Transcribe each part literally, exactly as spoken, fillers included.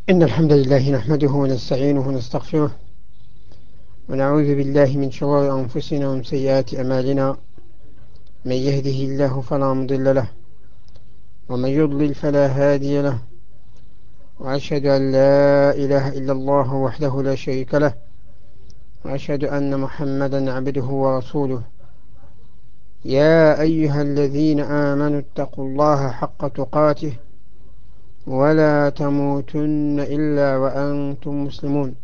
إن الحمد لله نحمده ونستعينه ونستغفره ونعوذ بالله من شرور أنفسنا ومن سيئات أعمالنا. من يهده الله فلا مضل له ومن يضلل فلا هادي له، وأشهد أن لا إله إلا الله وحده لا شريك له، وأشهد أن محمدا عبده ورسوله. يا أيها الذين آمنوا اتقوا الله حق تقاته ولا تموتن إلا وأنتم مسلمون.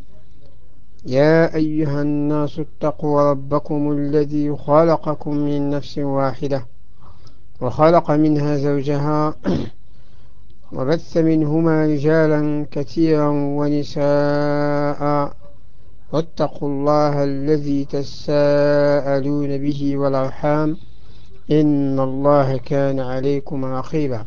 يا أيها الناس اتقوا ربكم الذي خلقكم من نفس واحدة وخلق منها زوجها وبث منهما رجالا كثيرا ونساء، واتقوا الله الذي تساءلون به والأرحام إن الله كان عليكم رقيبا.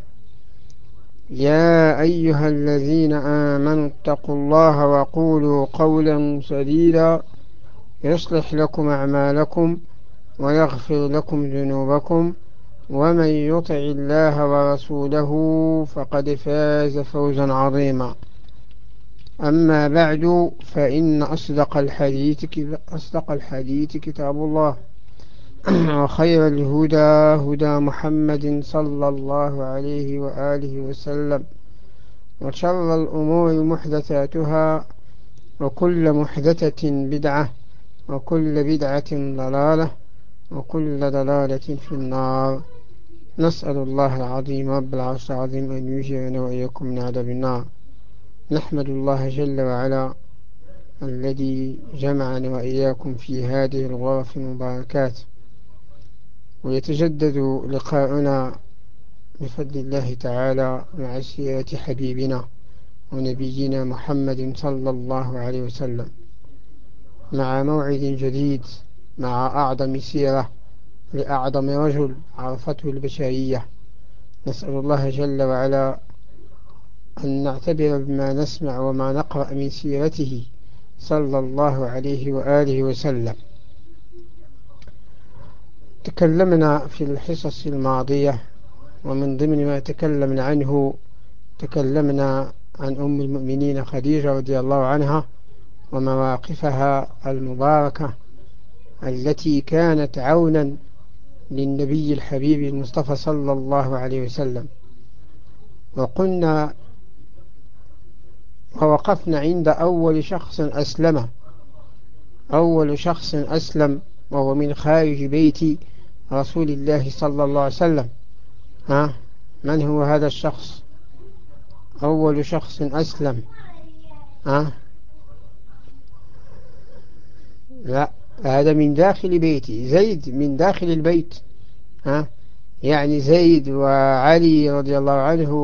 يا أيها الذين آمنوا اتقوا الله وقولوا قولا سديدا يصلح لكم أعمالكم ويغفر لكم ذنوبكم، ومن يطع الله ورسوله فقد فاز فوزا عظيما. أما بعد، فإن أصدق الحديث أصدق الحديث كتاب الله، وخير الهدى هدى محمد صلى الله عليه وآله وسلم، وشر الأمور محدثاتها، وكل محدثة بدعة، وكل بدعة ضلالة، وكل ضلالة في النار. نسأل الله العظيم رب العرش العظيم أن يجيرنا وإياكم من عذاب النار. نحمد الله جل وعلا الذي جمعنا وإياكم في هذه الغرف المباركات، ويتجدد لقاؤنا بفضل الله تعالى مع سيرة حبيبنا ونبينا محمد صلى الله عليه وسلم، مع موعد جديد، مع أعظم سيرة لأعظم رجل عرفته البشرية. نسأل الله جل وعلا أن نعتبر بما نسمع وما نقرأ من سيرته صلى الله عليه وآله وسلم. تكلمنا في الحصص الماضية، ومن ضمن ما تكلمنا عنه تكلمنا عن أم المؤمنين خديجة رضي الله عنها ومواقفها المباركة التي كانت عونا للنبي الحبيب المصطفى صلى الله عليه وسلم. وقلنا ووقفنا عند أول شخص أسلم أول شخص أسلم وهو من خارج بيت رسول الله صلى الله عليه وسلم. ها من هو هذا الشخص؟ أول شخص أسلم. ها لا، هذا من داخل بيتي، زيد من داخل البيت. ها يعني زيد وعلي رضي الله عنه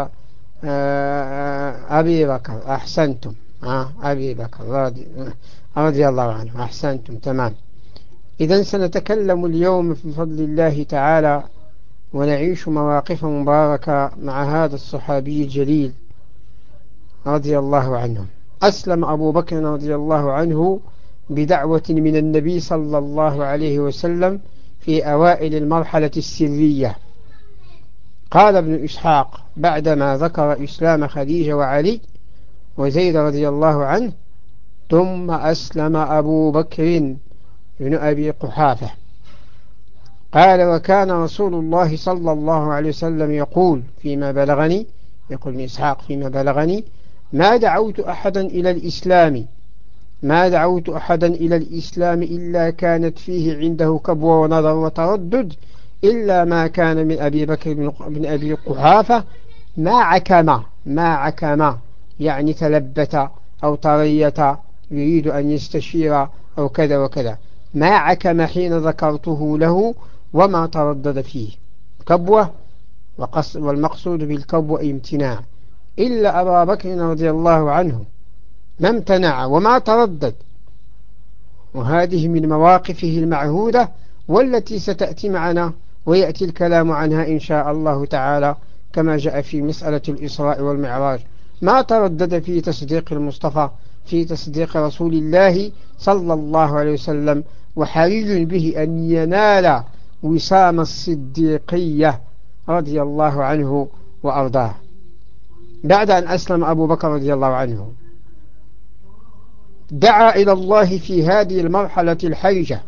وأبي بكر. أحسنتم. ها أبي بكر رضي, رضي الله عنه. أحسنتم، تمام. إذن سنتكلم اليوم في فضل الله تعالى ونعيش مواقف مباركة مع هذا الصحابي الجليل رضي الله عنه. أسلم أبو بكر رضي الله عنه بدعوة من النبي صلى الله عليه وسلم في أوائل المرحلة السرية. قال ابن إسحاق بعدما ذكر إسلام خديجة وعلي وزيد رضي الله عنه: ثم أسلم أبو بكر بن أبي قحافة. قال: وكان رسول الله صلى الله عليه وسلم يقول فيما بلغني يقول ابن إسحاق فيما بلغني: ما دعوت أحدا إلى الإسلام ما دعوت أحدا إلى الإسلام إلا كانت فيه عنده كبوة ونظر وتردد، إلا ما كان من أبي بكر بن أبي قحافة ما عكما ما عكما يعني تلبت أو تريت يريد أن يستشير أو كذا وكذا. ما عكم حين ذكرته له وما تردد فيه. كبوة، والمقصود بالكبوة امتناع، إلا أبا بكر رضي الله عنه ما امتنع وما تردد. وهذه من مواقفه المعهودة والتي ستأتي معنا ويأتي الكلام عنها إن شاء الله تعالى، كما جاء في مسألة الإسراء والمعراج. ما تردد في تصديق المصطفى، في تصديق رسول الله صلى الله عليه وسلم، وحري به أن ينال وسام الصديقية رضي الله عنه وأرضاه. بعد أن أسلم أبو بكر رضي الله عنه دعا إلى الله في هذه المرحلة الحرجة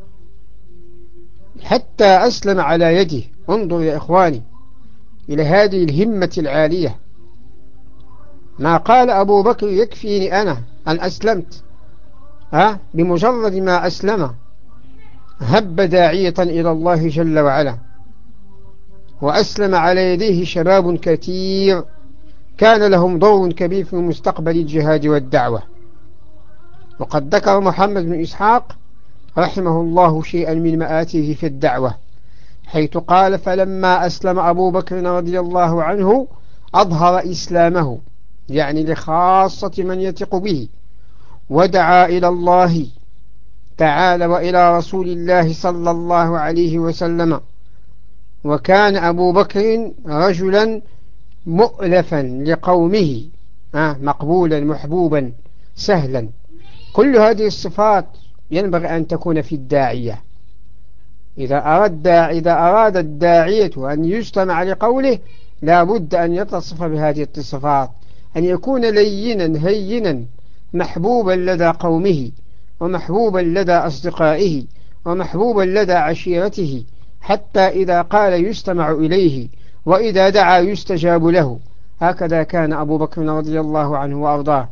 حتى أسلم على يده. انظر يا إخواني إلى هذه الهمة العالية. ما قال أبو بكر يكفيني أنا أن أسلمت، ها بمجرد ما أسلم هب داعية إلى الله جل وعلا، وأسلم على يديه شباب كثير كان لهم دور كبير في مستقبل الجهاد والدعوة. وقد ذكر محمد بن إسحاق رحمه الله شيئا من مآته في الدعوة، حيث قال: فلما أسلم أبو بكر رضي الله عنه أظهر إسلامه، يعني لخاصة من يثق به، ودعا إلى الله تعالى وإلى رسول الله صلى الله عليه وسلم. وكان أبو بكر رجلا مؤلفا لقومه، مقبولا محبوبا سهلا. كل هذه الصفات ينبغي أن تكون في الداعية. إذا أراد إذا أراد الداعية أن يستمع لقوله لا بد أن يتصف بهذه الصفات، أن يكون لينا هينا محبوبا لدى قومه، ومحبوبا لدى أصدقائه، ومحبوبا لدى عشيرته، حتى إذا قال يستمع إليه، وإذا دعا يستجاب له. هكذا كان أبو بكر رضي الله عنه وأرضاه.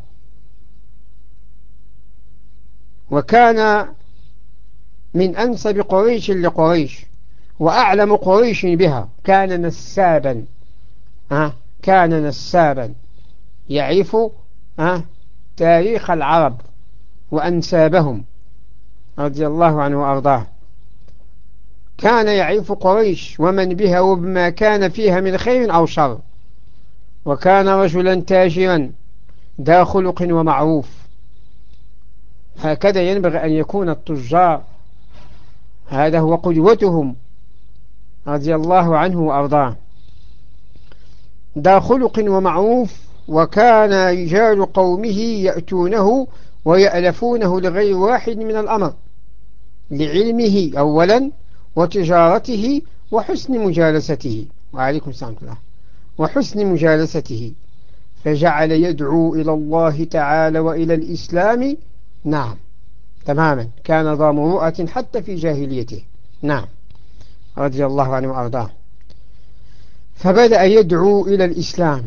وكان من أنسب قريش لقريش، وأعلم قريش بها. كان نسابا أه؟ كان نسابا يعرف أه؟ تاريخ العرب وأنسابهم رضي الله عنه وأرضاه. كان يعرف قريش ومن بها وبما كان فيها من خير أو شر. وكان رجلا تاجرا ذا خلق ومعروف. هكذا ينبغي أن يكون التجار، هذا هو قدوتهم رضي الله عنه وأرضاه. ذا خلق ومعروف. وكان رجال قومه يأتونه ويألفونه لغير واحد من الأمر، لعلمه أولا، وتجارته، وحسن مجالسته. وعليكم السلام الله. وحسن مجالسته. فجعل يدعو إلى الله تعالى وإلى الإسلام. نعم تماما. كان ذا مروءة حتى في جاهليته. نعم رضي الله عنه وأرضاه. فبدأ يدعو إلى الإسلام،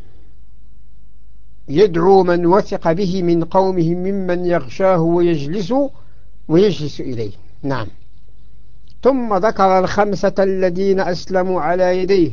يدعو من وثق به من قومه ممن يغشاه ويجلس ويجلس إليه. نعم. ثم ذكر الخمسة الذين أسلموا على يديه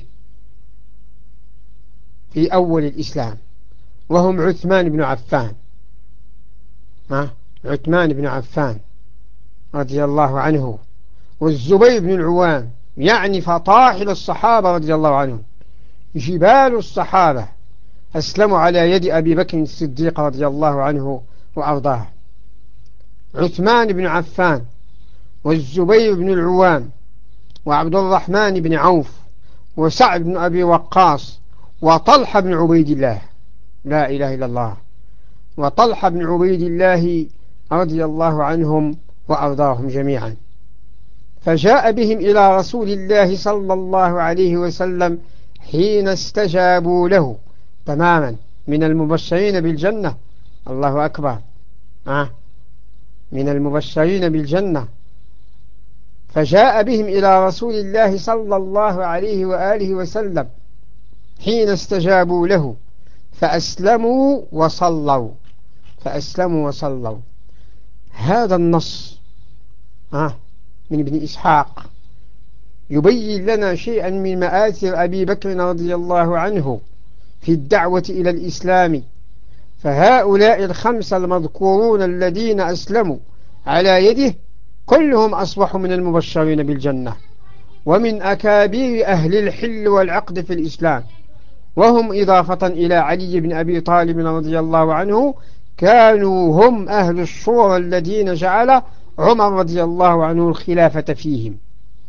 في أول الإسلام، وهم عثمان بن عفان. ها؟ عثمان بن عفان رضي الله عنه، والزبير بن العوام، يعني فطاحل الصحابة رضي الله عنهم، جبال الصحابة أسلموا على يد أبي بكر الصديق رضي الله عنه وأرضاه. عثمان بن عفان، والزبير بن العوام، وعبد الرحمن بن عوف، وسعد بن أبي وقاص، وطلحة بن عبيد الله. لا إله إلا الله. وطلحة بن عبيد الله رضي الله عنهم وأرضاهم جميعا. فجاء بهم إلى رسول الله صلى الله عليه وسلم حين استجابوا له تماما، من المبشرين بالجنة. الله أكبر. آه. من المبشرين بالجنة. فجاء بهم إلى رسول الله صلى الله عليه وآله وسلم حين استجابوا له فأسلموا وصلوا. فأسلموا وصلوا. هذا النص آه من ابن إسحاق يبين لنا شيئا من مآثر أبي بكر رضي الله عنه في الدعوة إلى الإسلام. فهؤلاء الخمسة المذكورون الذين أسلموا على يده كلهم أصبحوا من المبشرين بالجنة، ومن أكابر أهل الحل والعقد في الإسلام، وهم إضافة إلى علي بن أبي طالب رضي الله عنه كانوا هم أهل الشورى الذين جعل عمر رضي الله عنه الخلافة فيهم.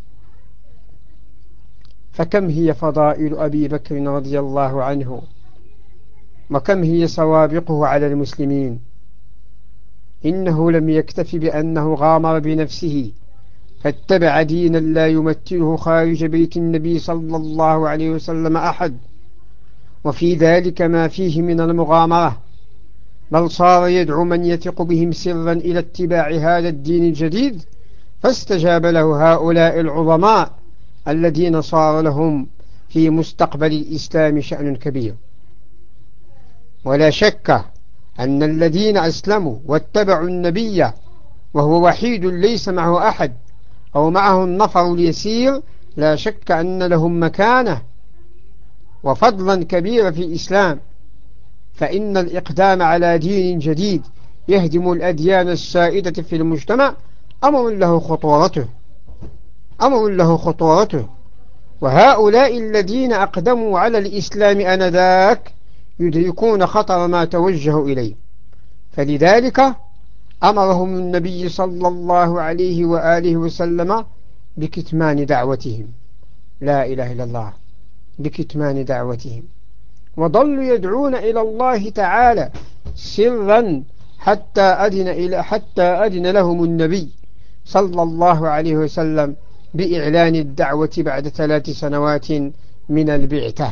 فكم هي فضائل أبي بكر رضي الله عنه، وكم هي سوابقه على المسلمين. إنه لم يكتف بأنه غامر بنفسه فاتبع دينا لا يمثله خارج بيت النبي صلى الله عليه وسلم أحد، وفي ذلك ما فيه من المغامرة، بل صار يدعو من يثق بهم سرا إلى اتباع هذا الدين الجديد، فاستجاب له هؤلاء العظماء الذين صار لهم في مستقبل الإسلام شأن كبير. ولا شك أن الذين أسلموا واتبعوا النبي وهو وحيد ليس معه أحد أو معه النفر اليسير، لا شك أن لهم مكانة وفضلا كبيرا في الإسلام، فإن الإقدام على دين جديد يهدم الأديان السائدة في المجتمع أمر له خطورته أمر له خطورته وهؤلاء الذين أقدموا على الإسلام آنذاك يدركون خطر ما توجهوا إليه، فلذلك أمرهم النبي صلى الله عليه وآله وسلم بكتمان دعوتهم، لا إله إلا الله، بكتمان دعوتهم، وظلوا يدعون إلى الله تعالى سرا حتى أذن إلى حتى أذن لهم النبي صلى الله عليه وسلم بإعلان الدعوة بعد ثلاث سنوات من البعثة.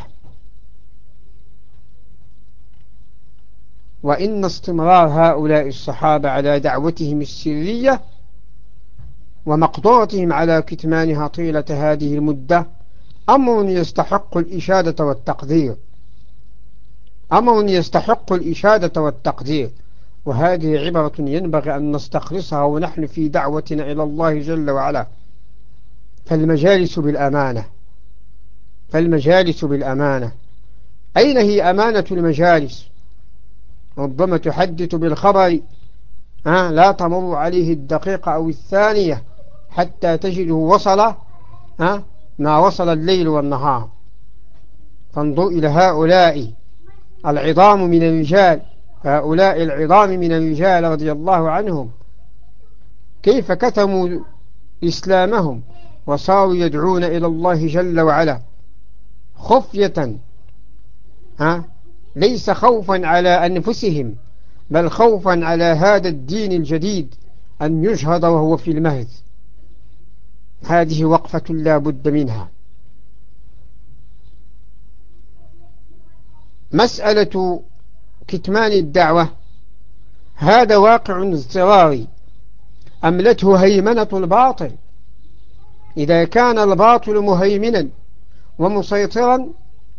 وإن استمرار هؤلاء الصحابة على دعوتهم السرية ومقدرتهم على كتمانها طيلة هذه المدة أمر يستحق الإشادة والتقدير أمر يستحق الإشادة والتقدير وهذه عبرة ينبغي أن نستخلصها ونحن في دعوتنا إلى الله جل وعلا. فالمجالس بالأمانة فالمجالس بالأمانة أين هي أمانة المجالس؟ ربما تحدث بالخبر آه لا تمر عليه الدقيقة أو الثانية حتى تجده وصل آه ما وصل الليل والنهار. فانظر إلى هؤلاء العظام من الرجال هؤلاء العظام من الرجال رضي الله عنهم كيف كتموا إسلامهم وصاروا يدعون إلى الله جل وعلا خفية، ها ليس خوفا على أنفسهم بل خوفا على هذا الدين الجديد أن يجهض وهو في المهد. هذه وقفة لا بد منها. مسألة كتمان الدعوة هذا واقع اضطراري أملته هيمنة الباطل. إذا كان الباطل مهيمنا ومسيطرا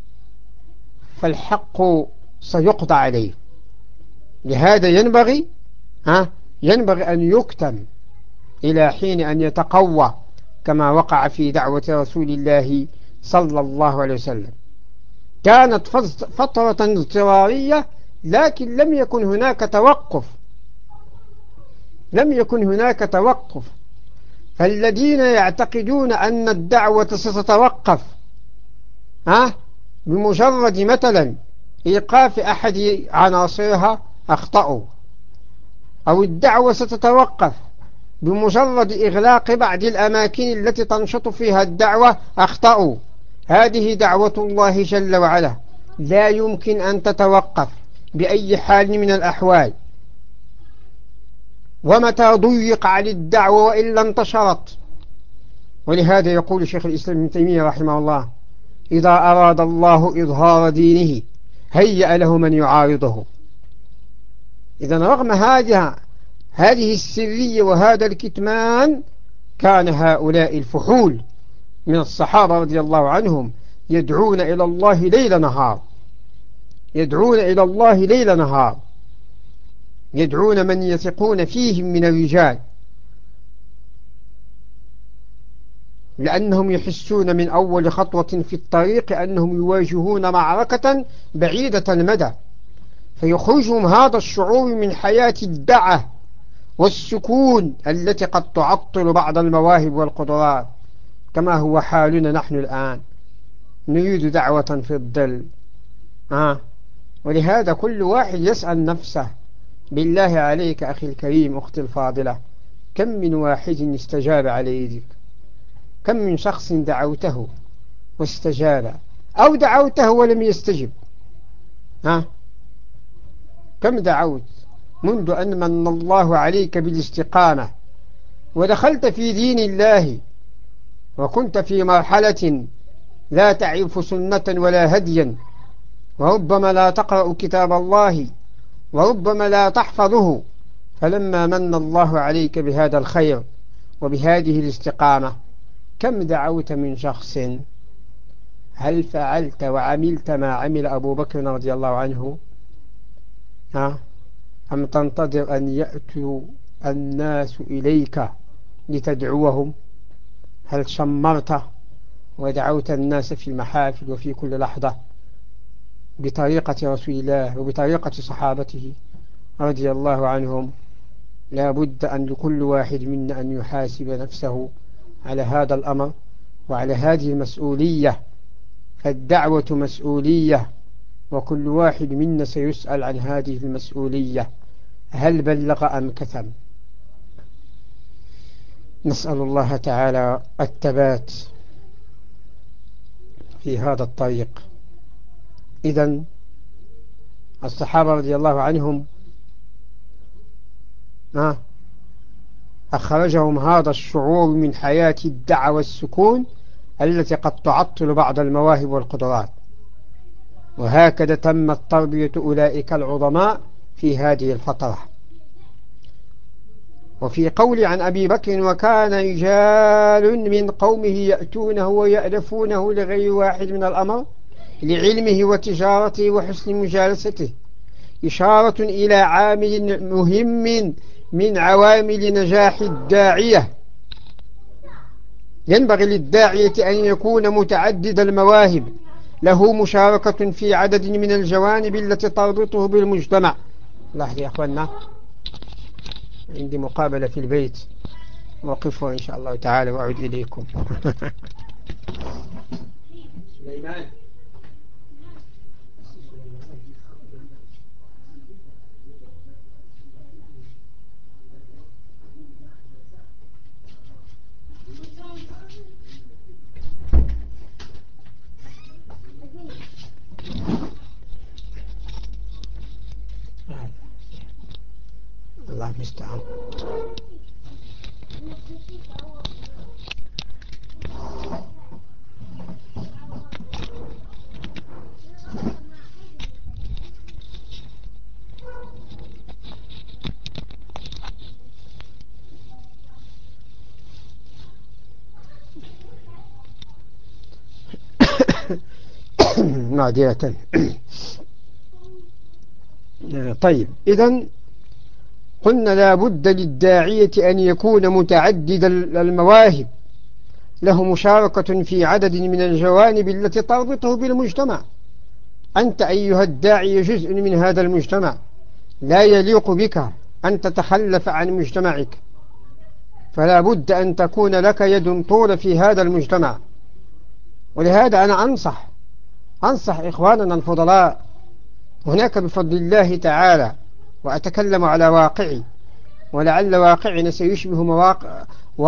فالحق سيقضى عليه. لهذا ينبغي ها ينبغي أن يكتم إلى حين أن يتقوى كما وقع في دعوة رسول الله صلى الله عليه وسلم. كانت فترة اضطرارية لكن لم يكن هناك توقف لم يكن هناك توقف فالذين يعتقدون أن الدعوة ستتوقف ها بمجرد مثلا إيقاف أحد عناصرها أخطأوا، أو الدعوة ستتوقف بمجرد إغلاق بعض الأماكن التي تنشط فيها الدعوة أخطأوا. هذه دعوة الله جل وعلا لا يمكن أن تتوقف بأي حال من الأحوال، ومتى ضيق على الدعوة وإلا انتشرت. ولهذا يقول شيخ الإسلام ابن تيمية رحمه الله: إذا أراد الله إظهار دينه هيأ له من يعارضه. إذا رغم هذه هذه السرية وهذا الكتمان كان هؤلاء الفحول من الصحابة رضي الله عنهم يدعون إلى الله ليل نهار يدعون إلى الله ليل نهار يدعون من يثقون فيهم من الرجال، لأنهم يحسون من أول خطوة في الطريق أنهم يواجهون معركة بعيدة المدى، فيخرجهم هذا الشعور من حياة الدعة والسكون التي قد تعطل بعض المواهب والقدرات، كما هو حالنا نحن الآن نريد دعوة في الظل. آه. ولهذا كل واحد يسأل نفسه: بالله عليك أخي الكريم أختي الفاضلة، كم من واحد استجاب على يدك؟ كم من شخص دعوته واستجاب، أو دعوته ولم يستجب؟ ها؟ كم دعوت منذ أن من الله عليك بالاستقامة ودخلت في دين الله وكنت في مرحلة لا تعرف سنة ولا هديا، وربما لا تقرأ كتاب الله، وربما لا تحفظه، فلما من الله عليك بهذا الخير وبهذه الاستقامة كم دعوت من شخص؟ هل فعلت وعملت ما عمل أبو بكر رضي الله عنه؟ ها؟ أم تنتظر أن يأتوا الناس إليك لتدعوهم؟ هل شمرت ودعوت الناس في المحافل وفي كل لحظة بطريقة رسول الله وبطريقة صحابته رضي الله عنهم؟ لا بد أن لكل واحد منا أن يحاسب نفسه على هذا الأمر وعلى هذه المسؤولية، فالدعوة مسؤولية، وكل واحد منا سيسأل عن هذه المسؤولية، هل بلغ أم كتم؟ نسأل الله تعالى الثبات في هذا الطريق. إذن الصحابة رضي الله عنهم أخرجهم هذا الشعور من حياة الدعوة والسكون التي قد تعطل بعض المواهب والقدرات، وهكذا تمت تربية أولئك العظماء في هذه الفترة. وفي قول عن أبي بكر: وكان رجال من قومه يأتونه ويألفونه لغير واحد من الأمر لعلمه وتجارته وحسن مجالسته، إشارة إلى عامل مهم من عوامل نجاح الداعية. ينبغي للداعية أن يكون متعدد المواهب، له مشاركة في عدد من الجوانب التي تربطه بالمجتمع. لحظة يا أخوانا، عندي مقابلة في البيت، وقفوا إن شاء الله تعالى وأعود إليكم. سليمان الله المستعان. معذرة. طيب، إذن قلنا لا بد للداعية أن يكون متعدد المواهب، له مشاركة في عدد من الجوانب التي تربطه بالمجتمع. أنت أيها الداعي جزء من هذا المجتمع، لا يليق بك أن تتخلف عن مجتمعك، فلا بد أن تكون لك يد طول في هذا المجتمع. ولهذا أنا أنصح أنصح إخواننا الفضلاء هناك بفضل الله تعالى، وأتكلم على واقعي، ولعل واقعنا سيشبه مواقع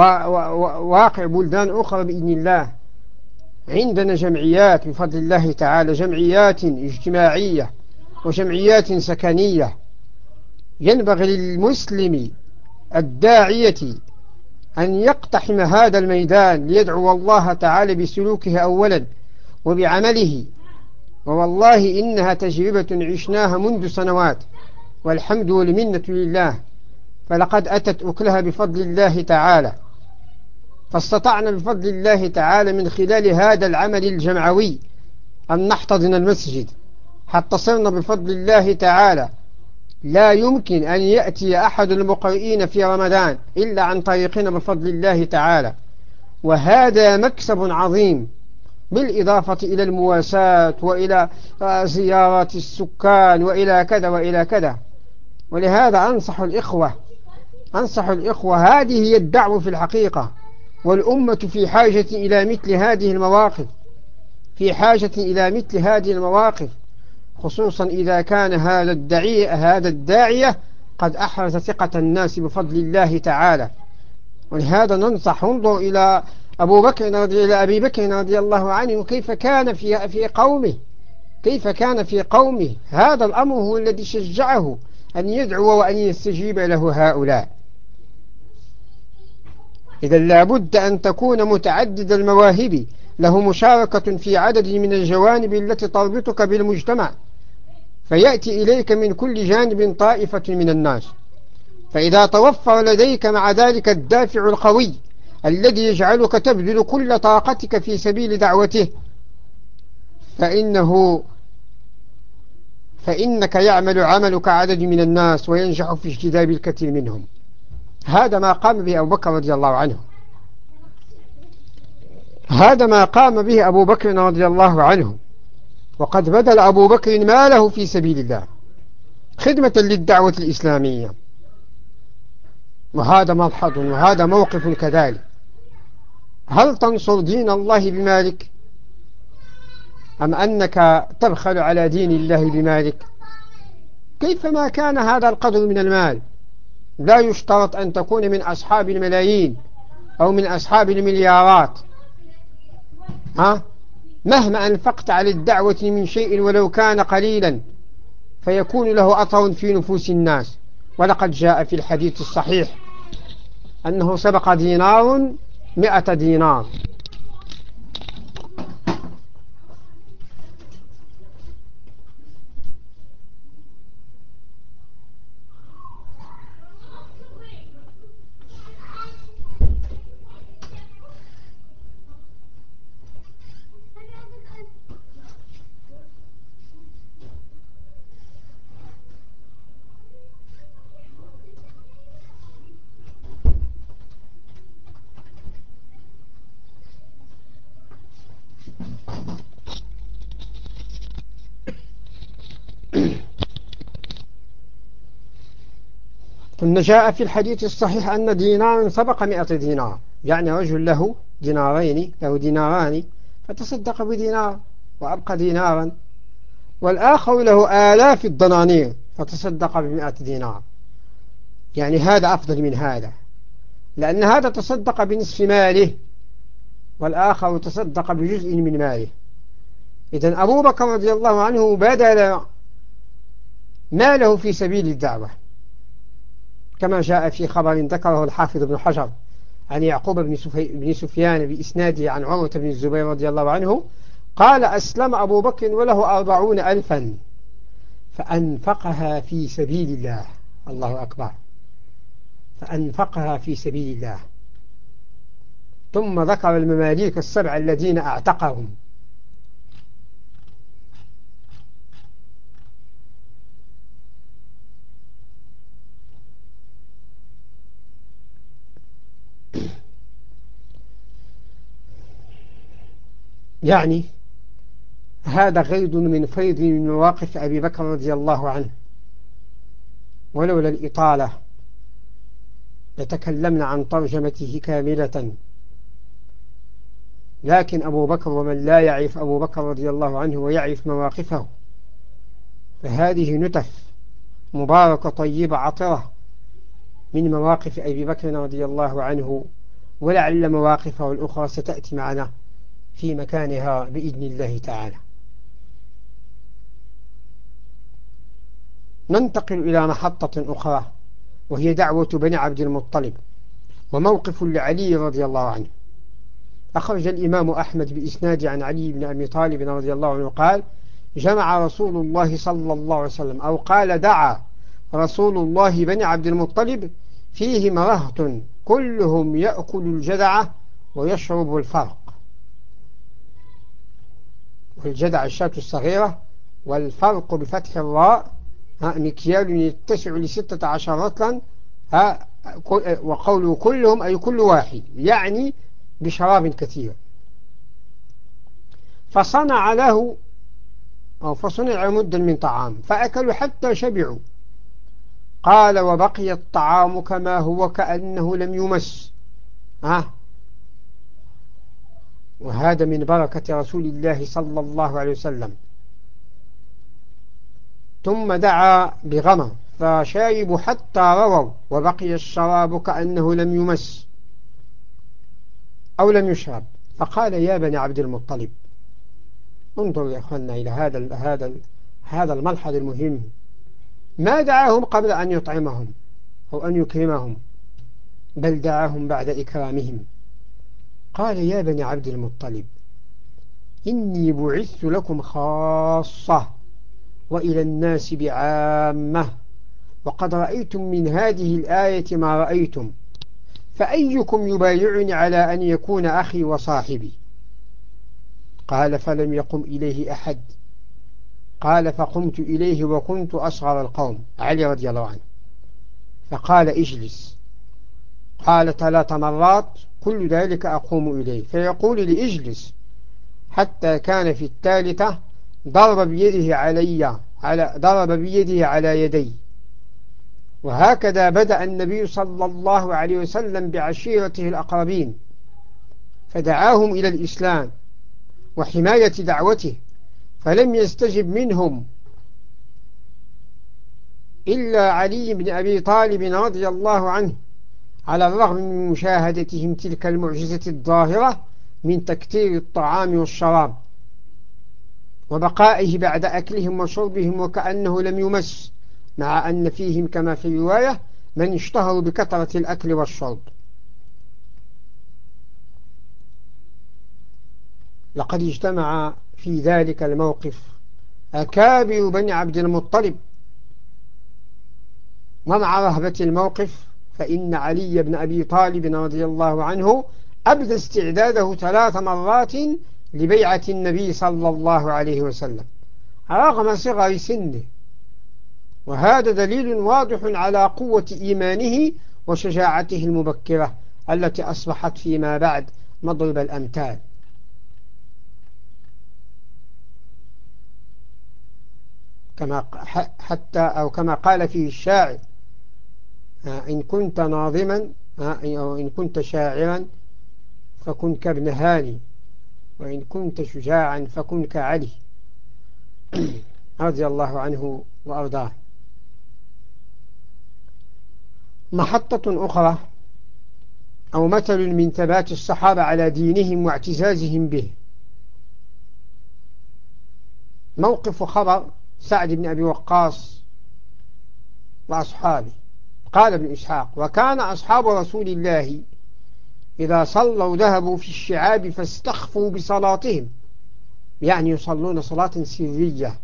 واقع بلدان أخرى بإذن الله. عندنا جمعيات بفضل الله تعالى، جمعيات اجتماعية وجمعيات سكنية. ينبغي للمسلم الداعية أن يقتحم هذا الميدان ليدعو الله تعالى بسلوكه أولا وبعمله. ووالله إنها تجربة عشناها منذ سنوات، والحمد والمنة لله، فلقد أتت أكلها بفضل الله تعالى. فاستطعنا بفضل الله تعالى من خلال هذا العمل الجمعوي أن نحتضن المسجد، حتى صرنا بفضل الله تعالى لا يمكن أن يأتي أحد المقرئين في رمضان إلا عن طريقنا بفضل الله تعالى. وهذا مكسب عظيم، بالإضافة إلى المواساة وإلى زيارة السكان وإلى كذا وإلى كذا. ولهذا أنصح الإخوة أنصح الإخوة هذه هي الدعوة في الحقيقة، والأمة في حاجة إلى مثل هذه المواقف في حاجة إلى مثل هذه المواقف خصوصا إذا كان هذا الداعية هذا الداعية قد أحرز ثقة الناس بفضل الله تعالى. ولهذا ننصح، انظر إلى أبو بكر رضي إلى أبي بكر رضي الله عنه كيف كان في في قومه كيف كان في قومه هذا الأمر هو الذي شجعه أن يدعو وأن يستجيب له هؤلاء. إذا لابد أن تكون متعدد المواهب له مشاركة في عدد من الجوانب التي تربطك بالمجتمع، فيأتي إليك من كل جانب طائفة من الناس. فإذا توفر لديك مع ذلك الدافع القوي الذي يجعلك تبذل كل طاقتك في سبيل دعوته، فإنه فإنك يعمل عملك عدد من الناس وينجح في اجتذاب الكثير منهم. هذا ما قام به أبو بكر رضي الله عنه هذا ما قام به أبو بكر رضي الله عنه وقد بذل أبو بكر ماله في سبيل الله خدمة للدعوة الإسلامية. وهذا ملحظ وهذا موقف كذلك. هل تنصر دين الله بمالك أم أنك تبخل على دين الله بمالك؟ كيفما كان هذا القدر من المال، لا يشترط أن تكون من أصحاب الملايين أو من أصحاب المليارات. ها؟ مهما أنفقت على الدعوة من شيء ولو كان قليلا فيكون له أثر في نفوس الناس. ولقد جاء في الحديث الصحيح أنه سبق دينار مئة دينار. ثم جاء في الحديث الصحيح أن دينار سبق مئة دينار، يعني رجل له دينارين له ديناران فتصدق بدينار وأبقى دينارا، والآخر له آلاف الدنانير فتصدق بمئة دينار. يعني هذا أفضل من هذا، لأن هذا تصدق بنصف ماله والآخر تصدق بجزء من ماله. إذن أبو بكر رضي الله عنه بذل ماله في سبيل الدعوة، كما جاء في خبر ذكره الحافظ ابن حجر عن يعقوب بن, سفي... بن سفيان بإسناده عن عروة بن الزبير رضي الله عنه قال: أسلم أبو بكر وله أربعون ألفا فأنفقها في سبيل الله. الله أكبر، فأنفقها في سبيل الله. ثم ذكر المماليك السبع الذين أعتقهم. يعني هذا غيض من فيض من مواقف أبي بكر رضي الله عنه، ولولا الإطالة لتكلمنا عن ترجمته كاملة، لكن أبو بكر ومن لا يعرف أبو بكر رضي الله عنه ويعرف مواقفه فهذه نتف مباركة طيبة عطرة من مواقف أبي بكر رضي الله عنه، ولعل مواقفه الأخرى ستأتي معنا في مكانها بإذن الله تعالى. ننتقل إلى محطة أخرى وهي دعوة بني عبد المطلب وموقف لعلي رضي الله عنه. أخرج الإمام أحمد بإسناد عن علي بن أبي طالب رضي الله عنه قال: جمع رسول الله صلى الله عليه وسلم، أو قال دعا رسول الله بني عبد المطلب فيهم رهط كلهم يأكل الجدعة ويشرب الفرق. والجدع الشاة الصغيرة، والفرق بفتح الراء مكيال يتسع لستة عشر رطلا، وقوله كلهم أي كل واحد، يعني بشراب كثير. فصنع له أو فصنع مدا من طعام فأكلوا حتى شبعوا. قال: وبقي الطعام كما هو كأنه لم يمس. آه وهذا من بركة رسول الله صلى الله عليه وسلم. ثم دعا بغمر فشاربوا حتى رووا، وبقي الشراب كأنه لم يمس أو لم يشرب. فقال: يا بني عبد المطلب، انظروا يا أخوانا إلى هذا هذا هذا الملحظ المهم. ما دعاهم قبل أن يطعمهم أو أن يكرمهم، بل دعاهم بعد إكرامهم. قال: يا بني عبد المطلب، إني بعثت لكم خاصة وإلى الناس بعامة، وقد رأيتم من هذه الآية ما رأيتم، فأيكم يبايعني على أن يكون أخي وصاحبي؟ قال فلم يقم إليه أحد. قال فقمت إليه وكنت أصغر القوم، علي رضي الله عنه، فقال اجلس. قال ثلاث مرات كل ذلك أقوم إليه فيقول لي اجلس، حتى كان في الثالثة ضرب بيده علي على ضرب بيده على يدي. وهكذا بدأ النبي صلى الله عليه وسلم بعشيرته الأقربين، فدعاهم إلى الإسلام وحماية دعوته، فلم يستجب منهم إلا علي بن أبي طالب رضي الله عنه، على الرغم من مشاهدتهم تلك المعجزة الظاهرة من تكثير الطعام والشراب وبقائه بعد أكلهم وشربهم وكأنه لم يمس، مع أن فيهم كما في رواية من اشتهروا بكثرة الأكل والشرب. لقد اجتمع في ذلك الموقف أكابر بني عبد المطلب، ومع رهبة الموقف فإن علي بن أبي طالب رضي الله عنه أبدى استعداده ثلاث مرات لبيعة النبي صلى الله عليه وسلم رغم صغر سنه، وهذا دليل واضح على قوة إيمانه وشجاعته المبكرة التي أصبحت فيما بعد مضرب الأمثال. كما حتى أو كما قال فيه الشاعر: إن كنت ناظما أو إن كنت شاعرا فكن كابن هاني، وإن كنت شجاعا فكن كعلي رضي الله عنه وأرضاه. محطة أخرى أو مثل من ثبات الصحابة على دينهم واعتزازهم به، موقف خبر سعد بن أبي وقاص وأصحابه. قال ابن إسحاق: وكان أصحاب رسول الله إذا صلوا ذهبوا في الشعاب فاستخفوا بصلاتهم، يعني يصلون صلاة سرية.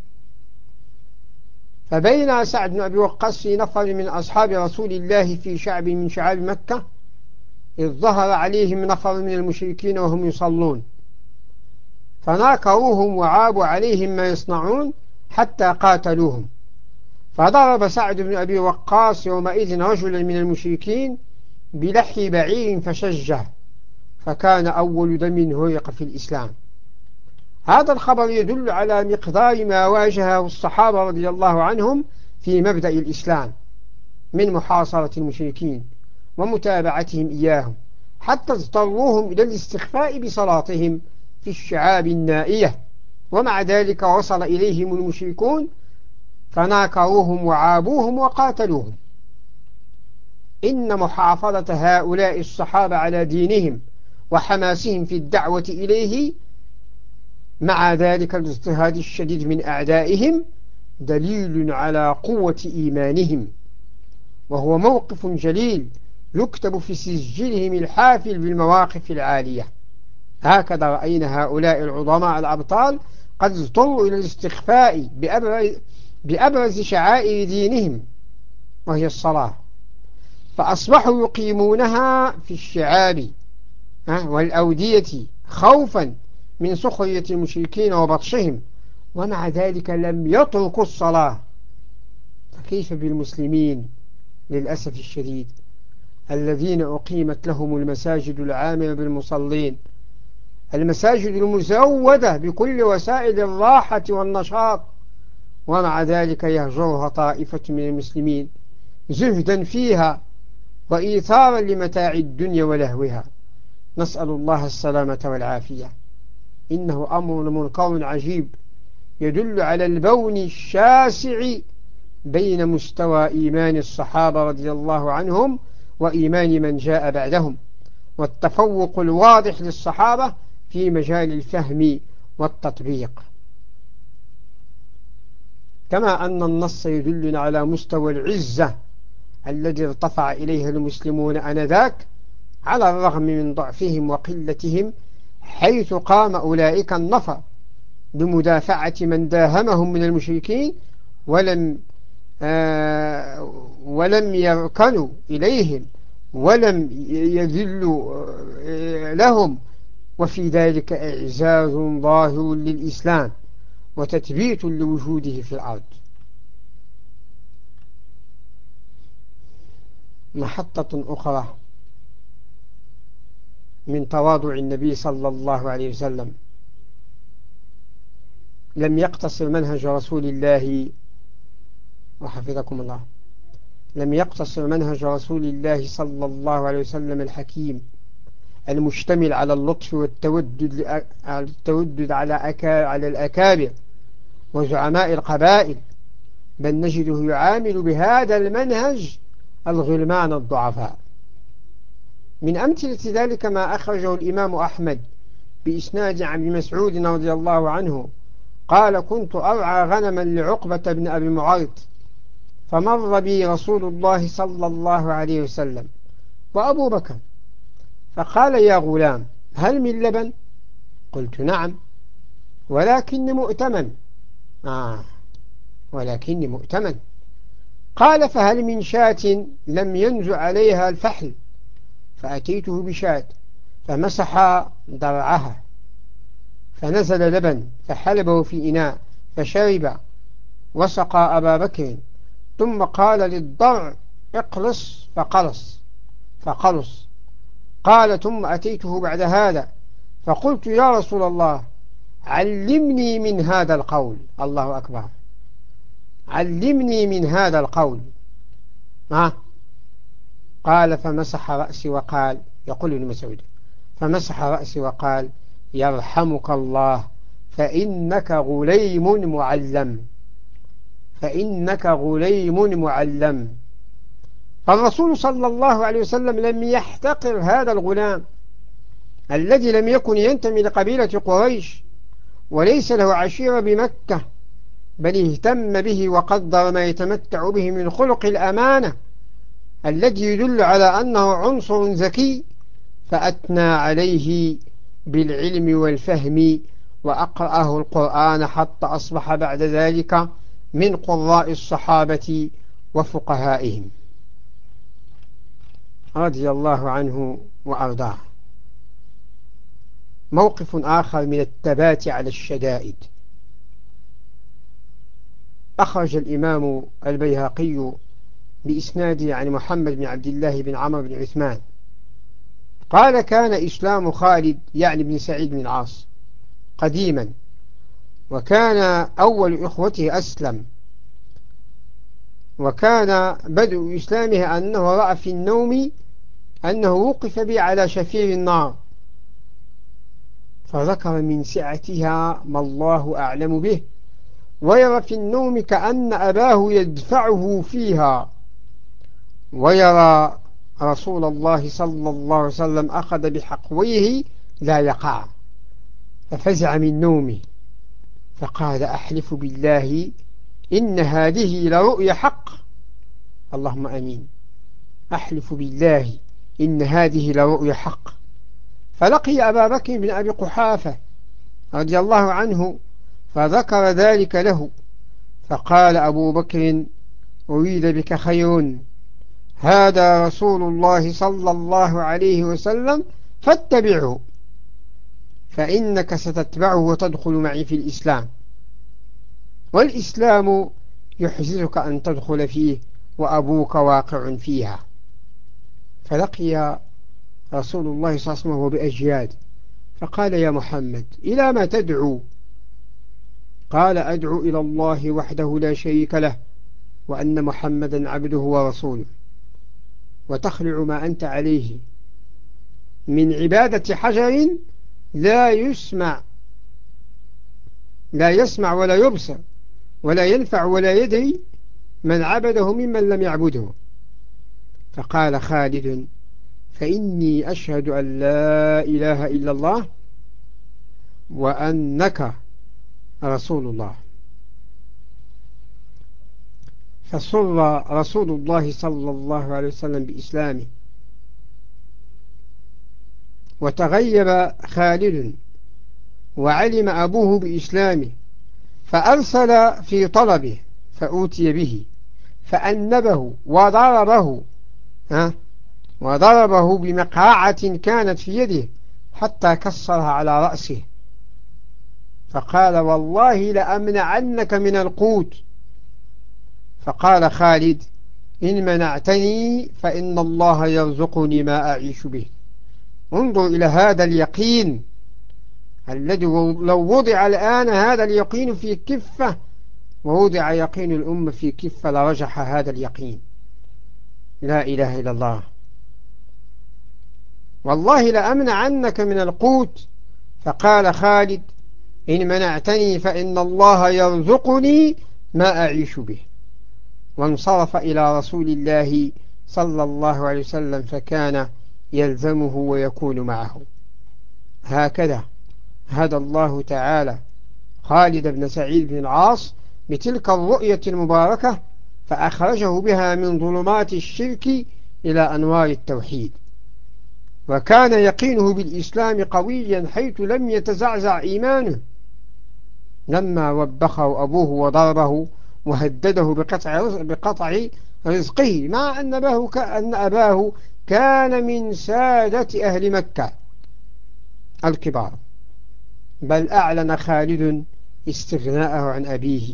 فبين سعد بن أبي وقاص في نفر من أصحاب رسول الله في شعب من شعاب مكة، إذ ظهر عليهم نفر من المشركين وهم يصلون، فناكروهم وعابوا عليهم ما يصنعون حتى قاتلوهم. فضرب سعد بن أبي وقاص يومئذ رجلا من المشركين بلحي بعير فشجه، فكان أول دم هرق في الإسلام. هذا الخبر يدل على مقدار ما واجهه الصحابة رضي الله عنهم في مبدأ الإسلام من محاصرة المشركين ومتابعتهم إياهم، حتى اضطروهم إلى الاستخفاء بصلاتهم في الشعاب النائية، ومع ذلك وصل إليهم المشركون فناكروهم وعابوهم وقاتلوهم. إن محافظة هؤلاء الصحابة على دينهم وحماسهم في الدعوة إليه مع ذلك الاضطهاد الشديد من أعدائهم دليل على قوة إيمانهم، وهو موقف جليل يكتب في سجلهم الحافل بالمواقف العالية. هكذا رأينا هؤلاء العظماء الأبطال قد اضطروا إلى الاستخفاء بأبرز, بأبرز شعائر دينهم وهي الصلاة، فأصبحوا يقيمونها في الشعاب والأودية خوفا من سخرية المشركين وبطشهم، ومع ذلك لم يتركوا الصلاة. فكيف بالمسلمين للأسف الشديد الذين أقيمت لهم المساجد العامرة بالمصلين، المساجد المزودة بكل وسائل الراحة والنشاط، ومع ذلك يهجرها طائفة من المسلمين زهدا فيها وإيثارا لمتاع الدنيا ولهوها. نسأل الله السلامة والعافية. إنه أمر منكر عجيب يدل على البون الشاسع بين مستوى إيمان الصحابة رضي الله عنهم وإيمان من جاء بعدهم، والتفوق الواضح للصحابة في مجال الفهم والتطبيق. كما أن النص يدلنا على مستوى العزة الذي ارتفع إليه المسلمون آنذاك على الرغم من ضعفهم وقلتهم حيث قام أولئك النفر بمدافعة من داهمهم من المشركين، ولم آه ولم يركنوا إليهم ولم يذلوا آه لهم، وفي ذلك إعزاز ظاهر للإسلام وتثبيت لوجوده في الأرض. محطة أخرى من تواضع النبي صلى الله عليه وسلم، لم يقتصر منهج رسول الله وحفظكم الله لم يقتصر منهج رسول الله صلى الله عليه وسلم الحكيم المشتمل على اللطف والتودد التودد على أكا على الأكابر وزعماء القبائل، بل نجده يعامل بهذا المنهج الغلمان الضعفاء. من أمثلة ذلك ما أخرجه الإمام أحمد بإسناد عن مسعود رضي الله عنه قال: كنت أرعى غنما لعقبة بن أبي معيط، فمر بي رسول الله صلى الله عليه وسلم وأبو بكر، فقال: يا غلام، هل من لبن؟ قلت: نعم، ولكن مؤتمن. آه ولكن مؤتمن. قال: فهل من شاة لم ينزع عليها الفحل؟ فأتيته بشاة فمسح ضرعها فنزل لبن فحلبه في إناء فشرب وسقى أبا بكر، ثم قال للضرع: اقلص، فقلص فقلص. قال: ثم أتيته بعد هذا فقلت: يا رسول الله، علمني من هذا القول. الله أكبر، علمني من هذا القول. ها؟ قال: فمسح رأسي وقال، يقول ابن مسعود: فمسح رأسي وقال: يرحمك الله، فإنك غليم معلم، فإنك غليم معلم. فالرسول صلى الله عليه وسلم لم يحتقر هذا الغلام الذي لم يكن ينتمي لقبيلة قريش وليس له عشيرة بمكة، بل اهتم به وقدر ما يتمتع به من خلق الأمانة الذي يدل على أنه عنصر ذكي، فأثنى عليه بالعلم والفهم وأقرأه القرآن حتى أصبح بعد ذلك من قراء الصحابة وفقهائهم رضي الله عنه وأرضاه. موقف آخر من الثبات على الشدائد، أخرج الإمام البيهقي بإسناده عن محمد بن عبد الله بن عمرو بن عثمان قال: كان إسلام خالد يعني بن سعيد بن العاص قديما، وكان أول إخوته أسلم، وكان بدء إسلامه أنه رأى في النوم أنه وقف به على شفير النار، فذكر من سعتها ما الله أعلم به، ويرى في النوم كأن أباه يدفعه فيها، ويرى رسول الله صلى الله عليه وسلم أخذ بحقويه لا يقع، ففزع من نومه فقال: أحلف بالله إن هذه لرؤيا حق. اللهم أمين. أحلف بالله إن هذه لرؤيا حق. فلقي أبا بكر بن أبي قحافة رضي الله عنه فذكر ذلك له، فقال أبو بكر: أريد بك خير، هذا رسول الله صلى الله عليه وسلم فاتبعه، فإنك ستتبعه وتدخل معي في الإسلام، والإسلام يحزنك أن تدخل فيه وأبوك واقع فيها. فلقي رسول الله صلى الله عليه وسلم بأجياد فقال: يا محمد، إلى ما تدعو؟ قال: أدعو إلى الله وحده لا شريك له، وأن محمدا عبده ورسوله، وتخلع ما أنت عليه من عبادة حجر لا يسمع لا يسمع ولا يبصر ولا ينفع ولا يدري من عبده ممن لم يعبده. فقال خالد: فإني أشهد أن لا إله إلا الله وأنك رسول الله. فسر رسول الله صلى الله عليه وسلم بإسلامه، وتغيب خالد وعلم أبوه بإسلامه فأرسل في طلبه فأوتي به فأنبه وضربه ها وضربه بمقرعة كانت في يده حتى كسرها على رأسه، فقال والله لأمنعنك من القوت. فقال خالد إن منعتني فإن الله يرزقني ما أعيش به. انظر إلى هذا اليقين الذي لو وضع الآن هذا اليقين في كفة ووضع يقين الأمة في كفة لرجح هذا اليقين. لا إله إلا الله. والله لأمنعنك من القوت. فقال خالد إن منعتني فإن الله يرزقني ما أعيش به. وانصرف إلى رسول الله صلى الله عليه وسلم فكان يلزمه ويكون معه. هكذا هدى الله تعالى خالد بن سعيد بن العاص بتلك الرؤية المباركة فأخرجه بها من ظلمات الشرك إلى أنوار التوحيد، وكان يقينه بالإسلام قويا حيث لم يتزعزع إيمانه لما وبخه أبوه وضربه وهدده بقطع, بقطع رزقه، مع أن أباه, كأن أباه كان من سادة أهل مكة الكبار. بل أعلن خالد استغناءه عن أبيه.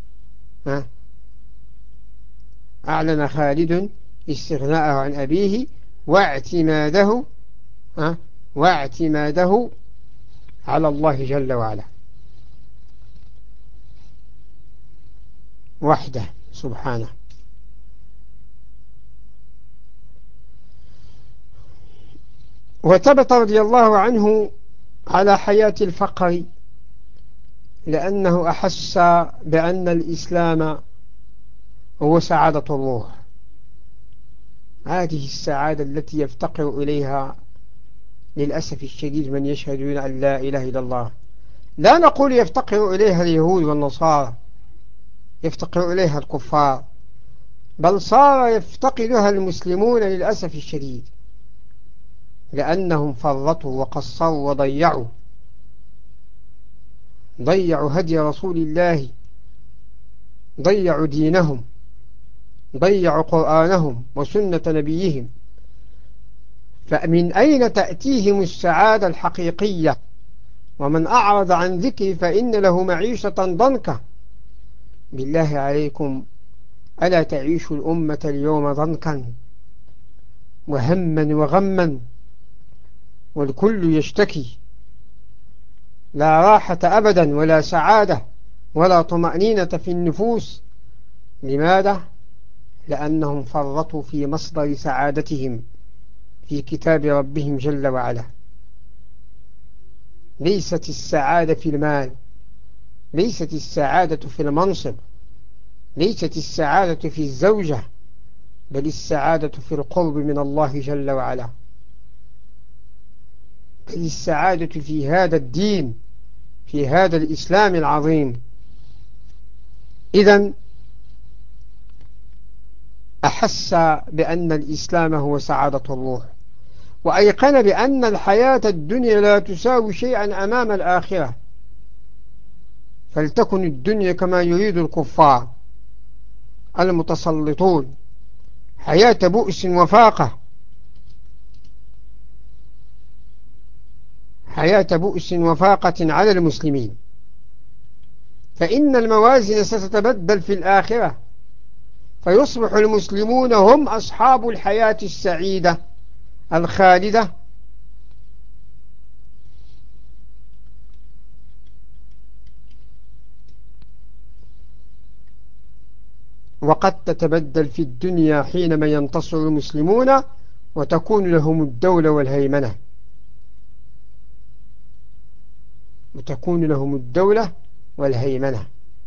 أعلن خالد استغناءه عن أبيه واعتماده واعتماده على الله جل وعلا وحده سبحانه. وثبت رضي الله عنه على حياة الفقر لأنه أحس بأن الإسلام هو سعادة الروح، هذه السعادة التي يفتقر إليها للأسف الشديد من يشهدون أن لا إله إلا الله. لا نقول يفتقر إليها اليهود والنصارى، يفتقر إليها الكفار، بل صار يفتقدها المسلمون للأسف الشديد، لأنهم فرطوا وقصروا وضيعوا ضيعوا هدي رسول الله، ضيعوا دينهم، ضيعوا قرآنهم وسنة نبيهم. فمن أين تأتيهم السعادة الحقيقية؟ ومن أعرض عن ذكري فإن له معيشة ضنكا. بالله عليكم ألا تعيش الأمة اليوم ضنكا وهما وغما والكل يشتكي، لا راحة أبدا ولا سعادة ولا طمأنينة في النفوس. لماذا؟ لأنهم فرطوا في مصدر سعادتهم في كتاب ربهم جل وعلا. ليست السعادة في المال، ليست السعادة في المنصب، ليست السعادة في الزوجة، بل السعادة في القرب من الله جل وعلا، بل السعادة في هذا الدين، في هذا الإسلام العظيم. إذن أحس بأن الإسلام هو سعادة الروح، وأيقن بأن الحياة الدنيا لا تساوي شيئا أمام الآخرة، فلتكن الدنيا كما يريد الكفار المتسلطون، حياة بؤس وفاقة، حياة بؤس وفاقة على المسلمين. فإن الموازين ستتبدل في الآخرة، فيصبح المسلمون هم أصحاب الحياة السعيدة الخالدة، وقد تتبدل في الدنيا حينما ينتصر المسلمون وتكون لهم الدولة والهيمنة، وتكون لهم الدولة والهيمنة.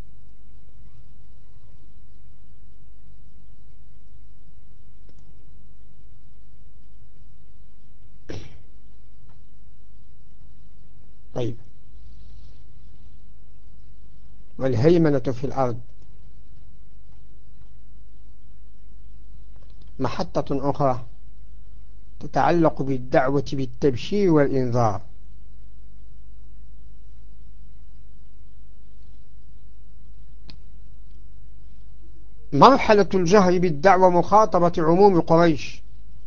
طيب، والهيمنة في الأرض محطة أخرى تتعلق بالدعوة بالتبشير والإنذار. مرحلة الجهر بالدعوة مخاطبة عموم قريش.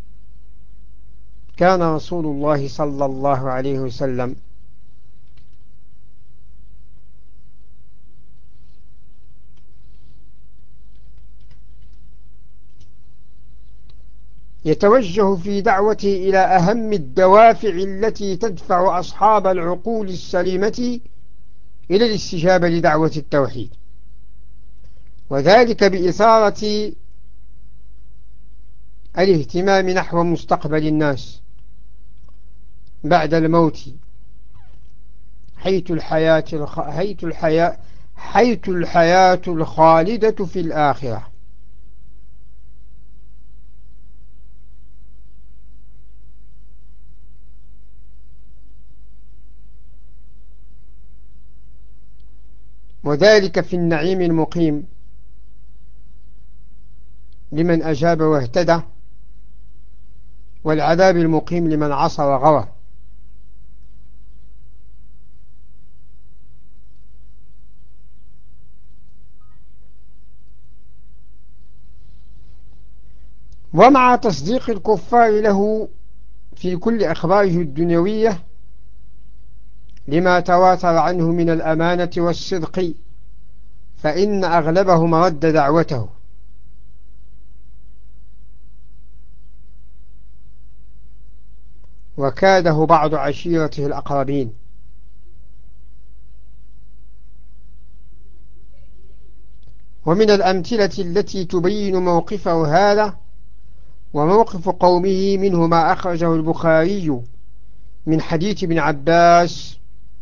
كان رسول الله صلى الله عليه وسلم يتوجه في دعوته إلى أهم الدوافع التي تدفع أصحاب العقول السليمة إلى الاستجابة لدعوة التوحيد، وذلك بإثارة الاهتمام نحو مستقبل الناس بعد الموت، حيث الحياة الخ... حيث الحياة حيث الحياة الخالدة في الآخرة. وذلك في النعيم المقيم لمن أجاب واهتدى، والعذاب المقيم لمن عصى وغوى. ومع تصديق الكفار له في كل أخباره الدنيوية لما تواتر عنه من الأمانة والصدق، فإن أغلبهم رد دعوته، وكاده بعض عشيرته الأقربين. ومن الأمثلة التي تبين موقفه هذا وموقف قومه منه ما أخرجه البخاري من حديث ابن عباس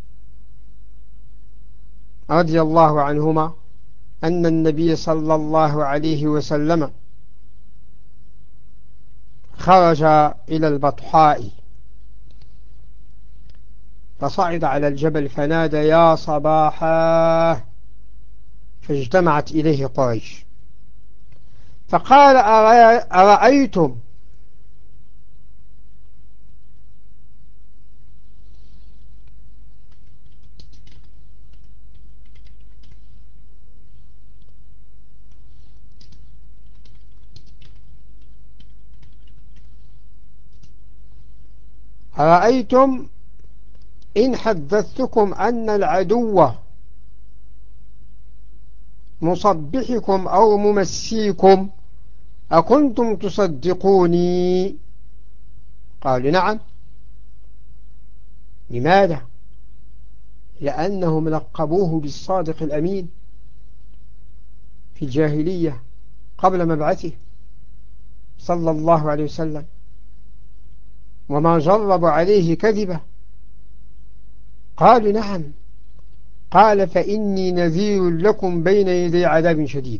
رضي الله عنهما أن النبي صلى الله عليه وسلم خرج إلى البطحاء فصعد على الجبل فنادى يا صباحا، فاجتمعت إليه قريش، فقال أرأيتم أرأيتم إن حدثتكم أن العدو مصبحكم أو ممسيكم أكنتم تصدقوني؟ قالوا نعم. لماذا؟ لأنهم لقبوه بالصادق الأمين في الجاهلية قبل مبعثه صلى الله عليه وسلم، وما جرب عليه كذبه. قالوا نعم. قال فإني نذير لكم بين يدي عذاب شديد.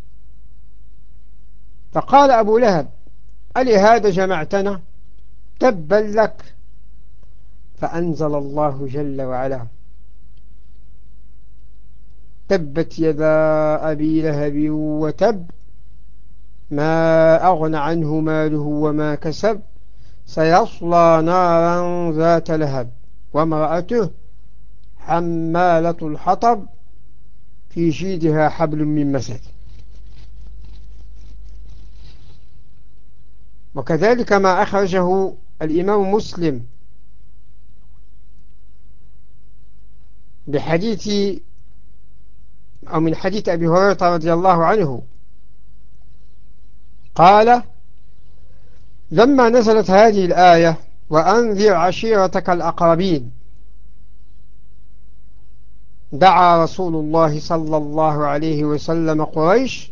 فقال أبو لهب ألهذا جمعتنا؟ تبا لك. فأنزل الله جل وعلا تبت يدا أبي لهب وتب ما أغنى عنه ماله وما كسب سيصلى نارا ذات لهب وامرأته حمالة الحطب في جيدها حبل من مسد. وكذلك ما أخرجه الإمام مسلم بحديث أو من حديث أبي هريرة رضي الله عنه قال لما نزلت هذه الآية وأنذر عشيرتك الأقربين دعا رسول الله صلى الله عليه وسلم قريش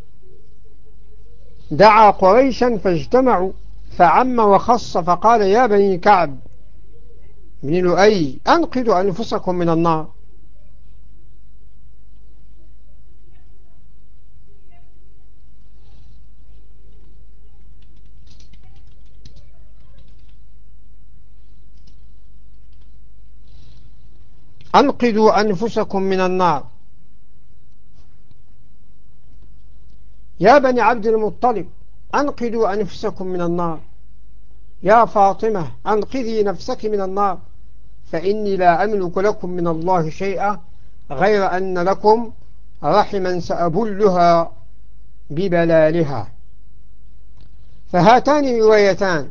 دعا قريشا فاجتمعوا فعم وخص فقال يا بني كعب بن لؤي أنقذوا أنفسكم من النار. أنقذوا أنفسكم من النار. يا بني عبد المطلب أنقذوا أنفسكم من النار. يا فاطمة أنقذي نفسك من النار، فإني لا أملك لكم من الله شيئا غير أن لكم رحما سأبلها ببلالها. فهاتان روايتان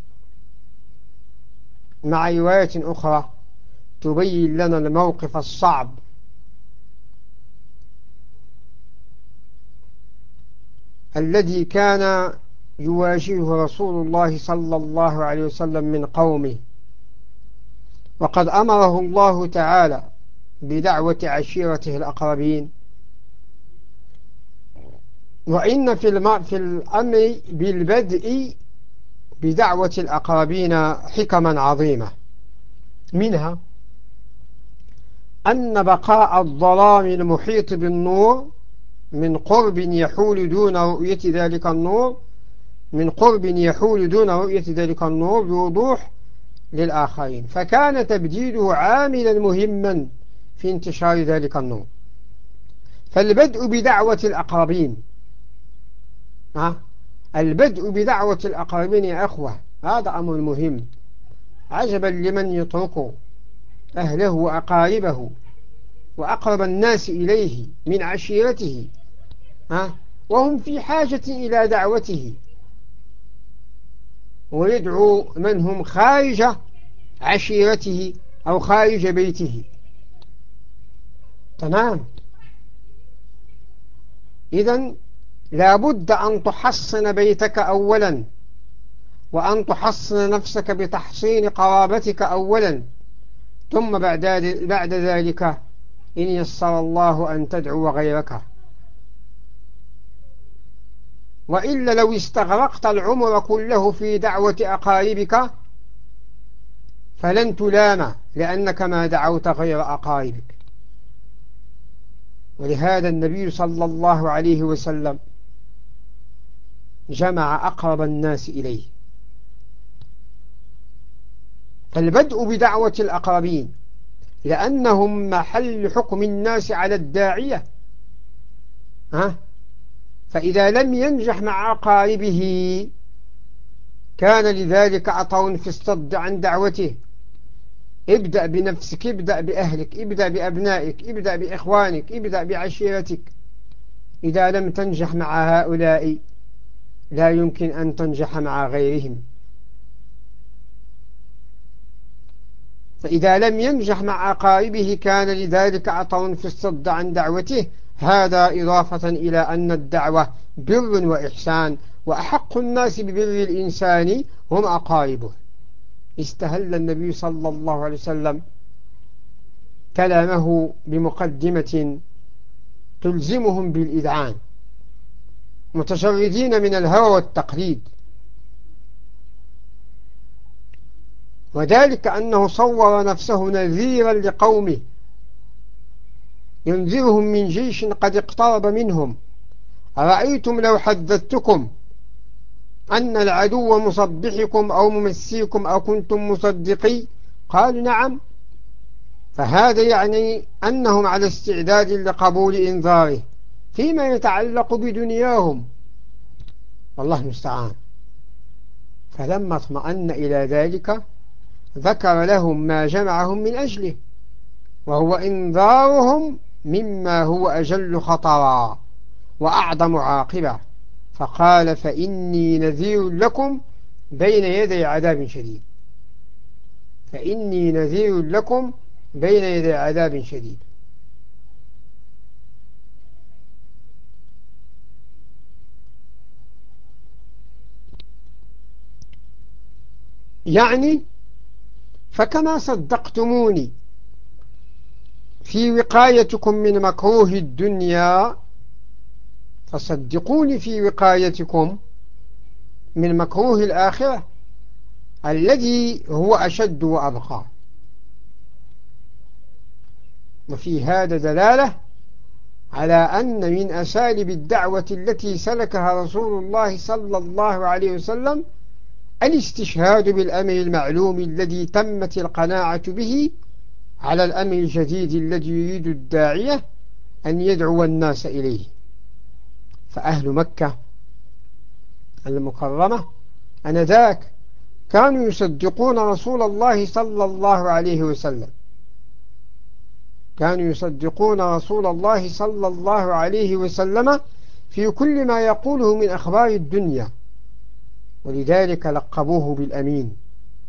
مع رواية أخرى تبين لنا الموقف الصعب الذي كان يواجهه رسول الله صلى الله عليه وسلم من قومه، وقد أمره الله تعالى بدعوة عشيرته الأقربين. وإن في الأمر بالبدء بدعوة الأقربين حكما عظيمة، منها أن بقاء الظلام المحيط بالنور من قرب يحول دون رؤية ذلك النور من قرب يحول دون رؤية ذلك النور بوضوح للآخرين، فكان تبديله عاملا مهما في انتشار ذلك النور. فالبدء بدعوة الأقربين ها البدء بدعوة الأقربين يا أخوة هذا أمر مهم. عجبا لمن يترك أهله وأقاربه وأقرب الناس إليه من عشيرته ها وهم في حاجة إلى دعوته، ويدعو من هم خارج عشيرته أو خارج بيته. تمام. إذن لابد أن تحصن بيتك أولا، وأن تحصن نفسك بتحصين قرابتك أولا، ثم بعد بعد ذلك إن يسر الله أن تدعو غيرك. وإلا لو استغرقت العمر كله في دعوة أقاربك فلن تلام، لأنك ما دعوت غير أقاربك. ولهذا النبي صلى الله عليه وسلم جمع أقرب الناس إليه. فالبدء بدعوة الأقربين لأنهم محل حكم الناس على الداعية ها فإذا لم ينجح مع أقاربه كان لذلك عطر في الصد عن دعوته. ابدأ بنفسك، ابدأ بأهلك، ابدأ بأبنائك، ابدأ بإخوانك، ابدأ بعشيرتك. إذا لم تنجح مع هؤلاء لا يمكن أن تنجح مع غيرهم. فإذا لم ينجح مع أقاربه كان لذلك عطر في الصد عن دعوته. هذا إضافة إلى أن الدعوة بر وإحسان، وأحق الناس ببر الإنسان هم أقاربه. استهل النبي صلى الله عليه وسلم كلامه بمقدمة تلزمهم بالإذعان، متشردين من الهوى والتقليد، وذلك أنه صور نفسه نذيرا لقومه ينذرهم من جيش قد اقترب منهم. أرأيتم لو حدثتكم أن العدو مصبحكم أو ممسيكم أو كنتم مصدقي؟ قالوا نعم. فهذا يعني أنهم على استعداد لقبول إنذاره فيما يتعلق بدنياهم، والله المستعان. فلما اطمأن إلى ذلك ذكر لهم ما جمعهم من أجله، وهو إنذارهم مما هو أجل خطرا وأعظم عاقبة. فقال فإني نذير لكم بين يدي عذاب شديد. فإني نذير لكم بين يدي عذاب شديد. يعني فكما صدقتموني في وقايتكم من مكروه الدنيا فصدقوني في وقايتكم من مكروه الآخرة الذي هو أشد وأبقى. وفي هذا دلالة على أن من أساليب الدعوة التي سلكها رسول الله صلى الله عليه وسلم الاستشهاد بالأمر المعلوم الذي تمت القناعة به على الأمر الجديد الذي يريد الداعية أن يدعو الناس إليه. فأهل مكة المكرمة أنذاك كانوا يصدقون رسول الله صلى الله عليه وسلم، كانوا يصدقون رسول الله صلى الله عليه وسلم في كل ما يقوله من أخبار الدنيا، ولذلك لقبوه بالأمين،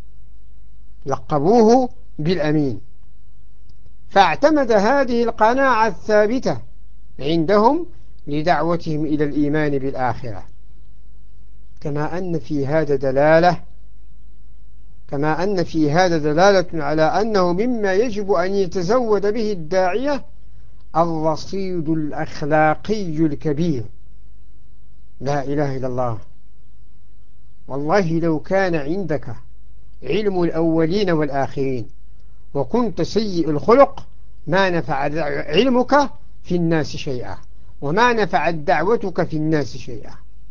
لقبوه بالأمين. فاعتمد هذه القناعة الثابتة عندهم لدعوتهم إلى الإيمان بالآخرة. كما أن في هذا دلالة كما أن في هذا دلالة على أنه مما يجب أن يتزود به الداعية الرصيد الأخلاقي الكبير. لا إله إلا الله. والله لو كان عندك علم الأولين والآخرين وكنت سيء الخلق ما نفع علمك في الناس شيئا، وما نفعت دعوتك في الناس شيئا.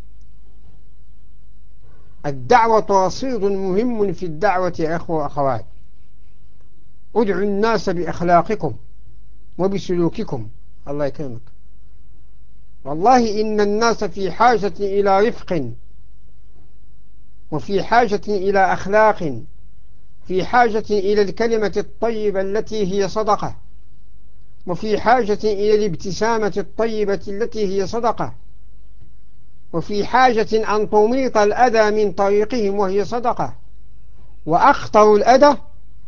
الدعوة رصيد مهم في الدعوة يا أخوة وأخوات. ادعوا الناس بأخلاقكم وبسلوككم. الله يكرمك. والله إن الناس في حاجة إلى رفق، وفي حاجة إلى أخلاق، في حاجة إلى الكلمة الطيبة التي هي صدقة، وفي حاجة إلى الابتسامة الطيبة التي هي صدقة، وفي حاجة أن تميط الأذى من طريقهم وهي صدقة. وأخطر الأذى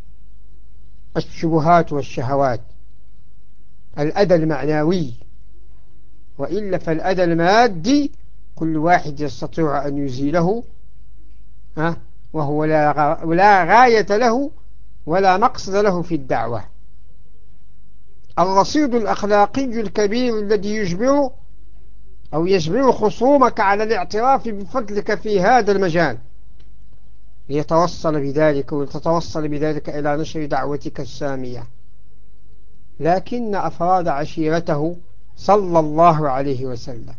الشبهات والشهوات، الأذى المعنوي، وإلا فالأذى المادي كل واحد يستطيع أن يزيله، ها، وهو لا غاية له ولا مقصد له في الدعوة. الرصيد الأخلاقي الكبير الذي يجبر أو يجبر خصومك على الاعتراف بفضلك في هذا المجال ليتوصل بذلك وتتوصل بذلك إلى نشر دعوتك السامية. لكن أفراد عشيرته صلى الله عليه وسلم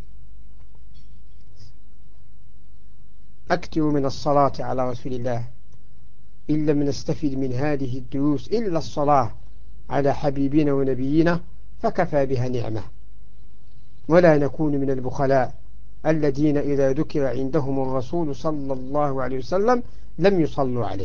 أكثروا من الصلاة على رسول الله، إن لم نستفد من هذه الدروس إلا الصلاة على حبيبنا ونبينا فكفى بها نعمة. ولا نكون من البخلاء الذين إذا ذكر عندهم الرسول صلى الله عليه وسلم لم يصلوا عليه.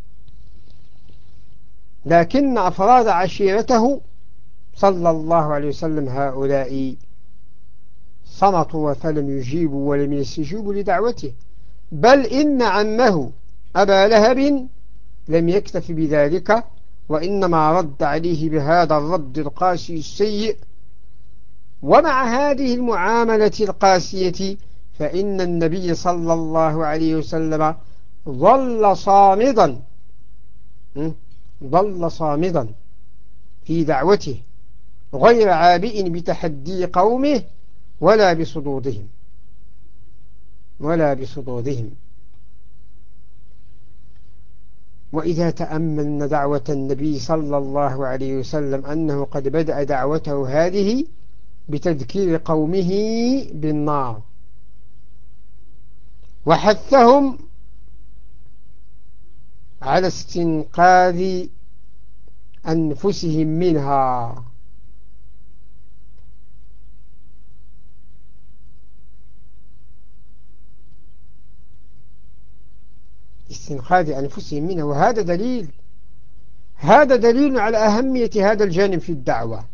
لكن أفراد عشيرته صلى الله عليه وسلم هؤلاء صمتوا فلم يجيبوا ولم يستجيبوا لدعوته، بل إن عمه أبا لهب لم يكتف بذلك، وإنما رد عليه بهذا الرد القاسي السيء. ومع هذه المعاملة القاسية فإن النبي صلى الله عليه وسلم ظل صامدا ظل صامدا في دعوته، غير عابئ بتحدي قومه ولا بصدودهم ولا بصدودهم. وإذا تأملنا دعوة النبي صلى الله عليه وسلم أنه قد بدأ دعوته هذه بتذكير قومه بالنار وحثهم على استنقاذ أنفسهم منها. استنقاذ أنفسهم منها. وهذا دليل هذا دليل على أهمية هذا الجانب في الدعوة.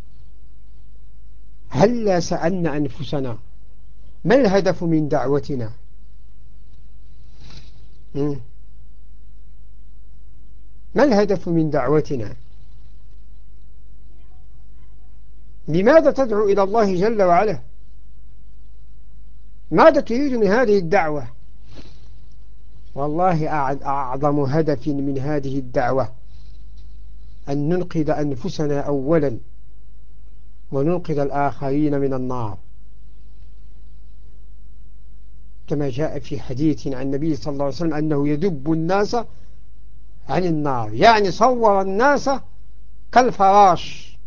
هل سألنا أنفسنا ما الهدف من دعوتنا؟ ما الهدف من دعوتنا؟ لماذا تدعو إلى الله جل وعلا؟ ماذا تريد من هذه الدعوة؟ والله أعظم هدف من هذه الدعوة أن ننقذ أنفسنا أولا وننقذ الآخرين من النار، كما جاء في حديث عن النبي صلى الله عليه وسلم أنه يدب الناس عن النار، يعني صور الناس كالفراش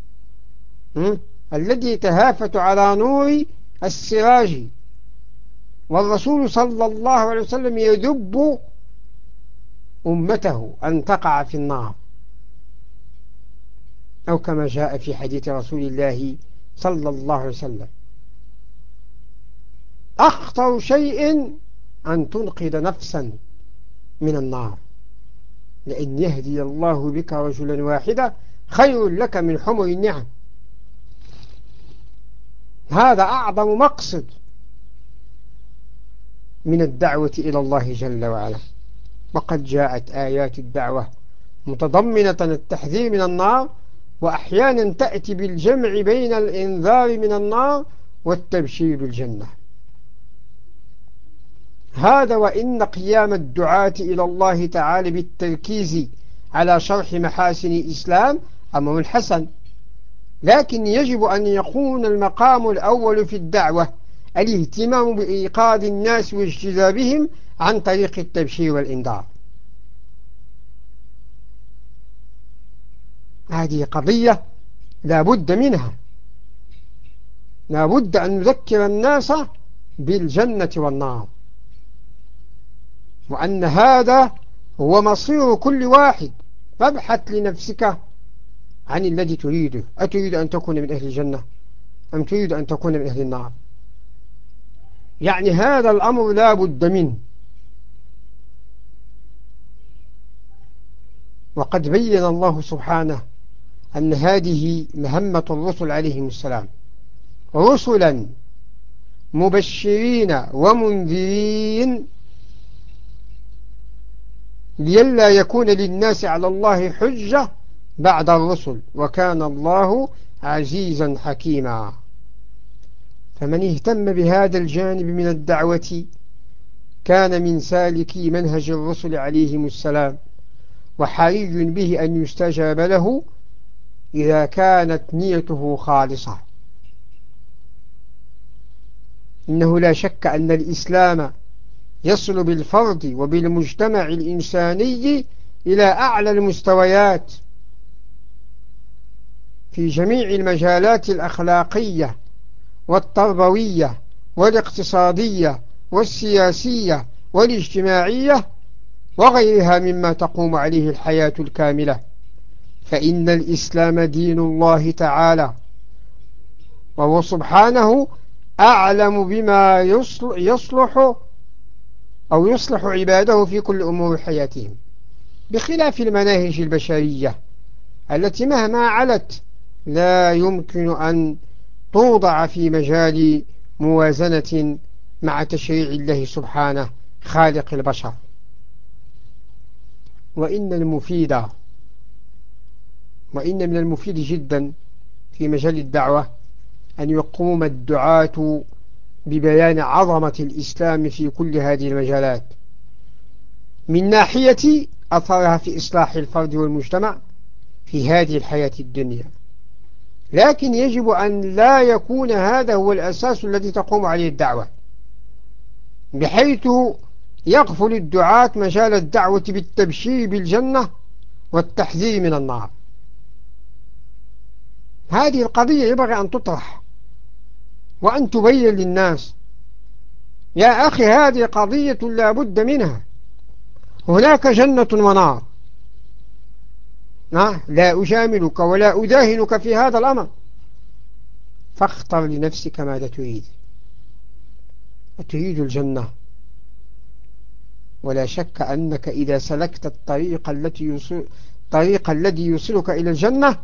الذي يتهافت على نور السراج، والرسول صلى الله عليه وسلم يدب أمته أن تقع في النار، أو كما جاء في حديث رسول الله صلى الله عليه وسلم: أخطر شيء أن تنقذ نفسا من النار، لأن يهدي الله بك رجلا واحدا خير لك من حمر النعم. هذا أعظم مقصد من الدعوة إلى الله جل وعلا. وقد جاءت آيات الدعوة متضمنة التحذير من النار، وأحيانا تأتي بالجمع بين الإنذار من النار والتبشير بالجنة. هذا وإن قيام الدعاة إلى الله تعالى بالتركيز على شرح محاسن الإسلام أمر حسن، لكن يجب أن يكون المقام الأول في الدعوة الاهتمام بإيقاظ الناس واجتذابهم عن طريق التبشير والإنذار. هذه قضية لا بد منها، لا بد أن نذكر الناس بالجنة والنار، وأن هذا هو مصير كل واحد. فابحث لنفسك عن الذي تريده، أتريد أن تكون من أهل الجنة أم تريد أن تكون من أهل النار؟ يعني هذا الأمر لا بد منه. وقد بين الله سبحانه أن هذه مهمة الرسل عليهم السلام، رسلا مبشرين ومنذرين لئلا يكون للناس على الله حجة بعد الرسل، وكان الله عزيزا حكيما. فمن اهتم بهذا الجانب من الدعوة كان من سالكي منهج الرسل عليهم السلام، وحري به أن يستجاب له إذا كانت نيته خالصة. إنه لا شك أن الإسلام يصل بالفرد وبالمجتمع الإنساني إلى أعلى المستويات في جميع المجالات الأخلاقية والتربوية والاقتصادية والسياسية والاجتماعية وغيرها مما تقوم عليه الحياة الكاملة. فإن الإسلام دين الله تعالى، وهو سبحانه أعلم بما يصلح أو يصلح عباده في كل أمور حياتهم، بخلاف المناهج البشرية التي مهما علت لا يمكن أن توضع في مجال موازنة مع تشريع الله سبحانه خالق البشر. وإن المفيد وإن من المفيد جدا في مجال الدعوة أن يقوم الدعاة ببيان عظمة الإسلام في كل هذه المجالات، من ناحية أثرها في إصلاح الفرد والمجتمع في هذه الحياة الدنيا، لكن يجب أن لا يكون هذا هو الأساس الذي تقوم عليه الدعوة، بحيث يغفل الدعاة مجال الدعوة بالتبشير بالجنة والتحذير من النار. هذه القضية ينبغي أن تطرح وأن تبين للناس: يا أخي هذه قضية لا بد منها، هناك جنة ونار، لا أجاملك ولا أداهنك في هذا الأمر، فاختر لنفسك ماذا تريد. أتريد الجنة، ولا شك أنك إذا سلكت الطريق التي يوصل الطريق الذي يوصلك إلى الجنة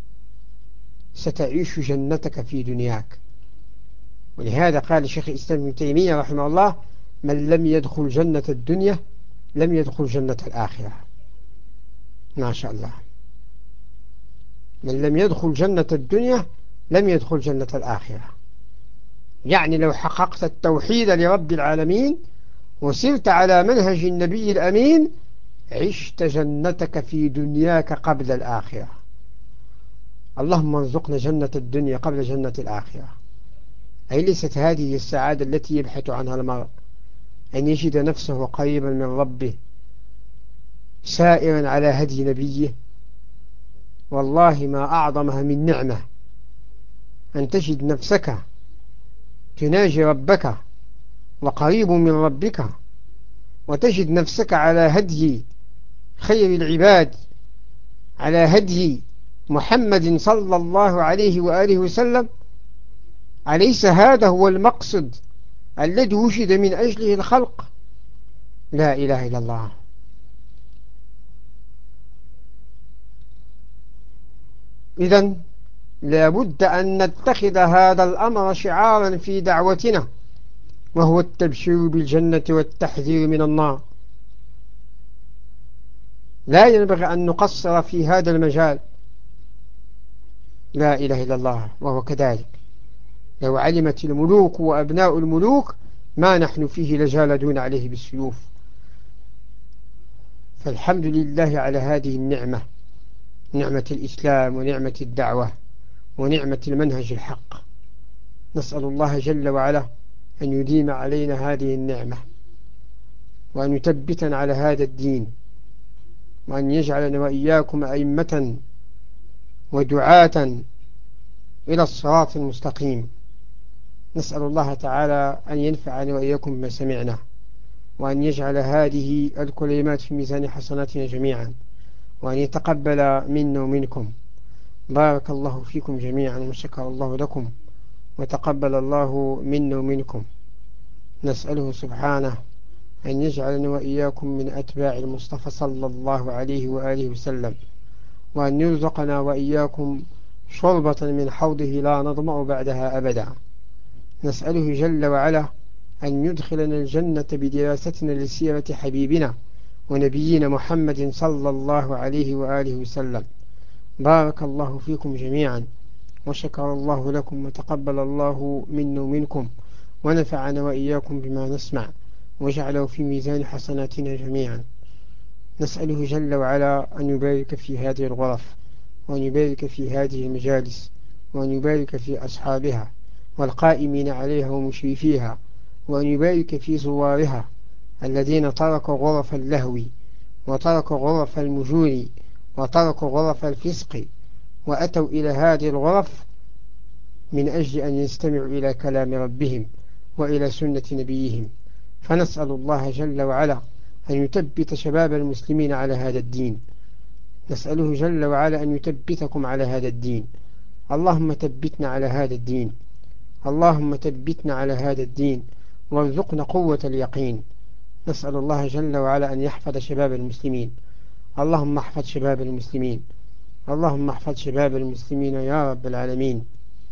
ستعيش جنتك في دنياك. ولهذا قال شيخ الإسلام ابن تيمية رحمه الله: من لم يدخل جنة الدنيا لم يدخل جنة الآخرة. ما شاء الله، من لم يدخل جنة الدنيا لم يدخل جنة الآخرة. يعني لو حققت التوحيد لرب العالمين وسرت على منهج النبي الأمين عشت جنتك في دنياك قبل الآخرة. اللهم ارزقنا جنة الدنيا قبل جنة الآخرة. أي ليست هذه السعادة التي يبحث عنها المرء، أن يجد نفسه قريبا من ربه سائرا على هدي نبيه؟ والله ما أعظمها من نعمة أن تجد نفسك تناجي ربك وقريب من ربك، وتجد نفسك على هدي خير العباد، على هدي محمد صلى الله عليه وآله وسلم. أليس هذا هو المقصد الذي وجد من أجله الخلق؟ لا إله إلا الله. إذن لابد أن نتخذ هذا الأمر شعارا في دعوتنا، وهو التبشير بالجنة والتحذير من النار. لا ينبغي أن نقصر في هذا المجال. لا إله إلا الله. وهو كذلك، لو علمت الملوك وأبناء الملوك ما نحن فيه لجالدون عليه بالسيوف. فالحمد لله على هذه النعمة، نعمة الإسلام ونعمة الدعوة ونعمة المنهج الحق. نسأل الله جل وعلا أن يديم علينا هذه النعمة، وأن يثبتنا على هذا الدين، وأن يجعلنا وإياكم أئمة ودعاة إلى الصراط المستقيم. نسأل الله تعالى أن ينفعنا وإياكم بما سمعنا، وأن يجعل هذه الكلمات في ميزان حسناتنا جميعا، وأن يتقبل منا ومنكم. بارك الله فيكم جميعا، وشكر الله لكم، وتقبل الله منا ومنكم. نسأله سبحانه أن يجعلنا وإياكم من أتباع المصطفى صلى الله عليه وآله وسلم، وأن يرزقنا وإياكم شربة من حوضه لا نظمأ بعدها أبدا. نسأله جل وعلا أن يدخلنا الجنة بدراستنا لسيرة حبيبنا ونبينا محمد صلى الله عليه وآله وسلم. بارك الله فيكم جميعا، وشكر الله لكم، وتقبل الله منا ومنكم، ونفعنا وإياكم بما نسمع، وجعله في ميزان حسناتنا جميعا. نسأله جل وعلا أن يبارك في هذه الغرف، وأن يبارك في هذه المجالس، وأن يبارك في أصحابها والقائمين عليها ومشرفيها، وأن يبارك في زوارها الذين تركوا غرف اللهو، وتركوا غرف المجور، وتركوا غرف الفسق، وأتوا إلى هذه الغرف من أجل أن يستمعوا إلى كلام ربهم وإلى سنة نبيهم. فنسأل الله جل وعلا أن يثبت شباب المسلمين على هذا الدين. نسأله جل وعلا أن يثبتكم على هذا الدين. اللهم ثبتنا على هذا الدين، اللهم ثبتنا على هذا الدين، وارزقنا قوة اليقين. نسأل الله جل وعلا أن يحفظ شباب المسلمين. اللهم احفظ شباب المسلمين، اللهم احفظ شباب المسلمين يا رب العالمين.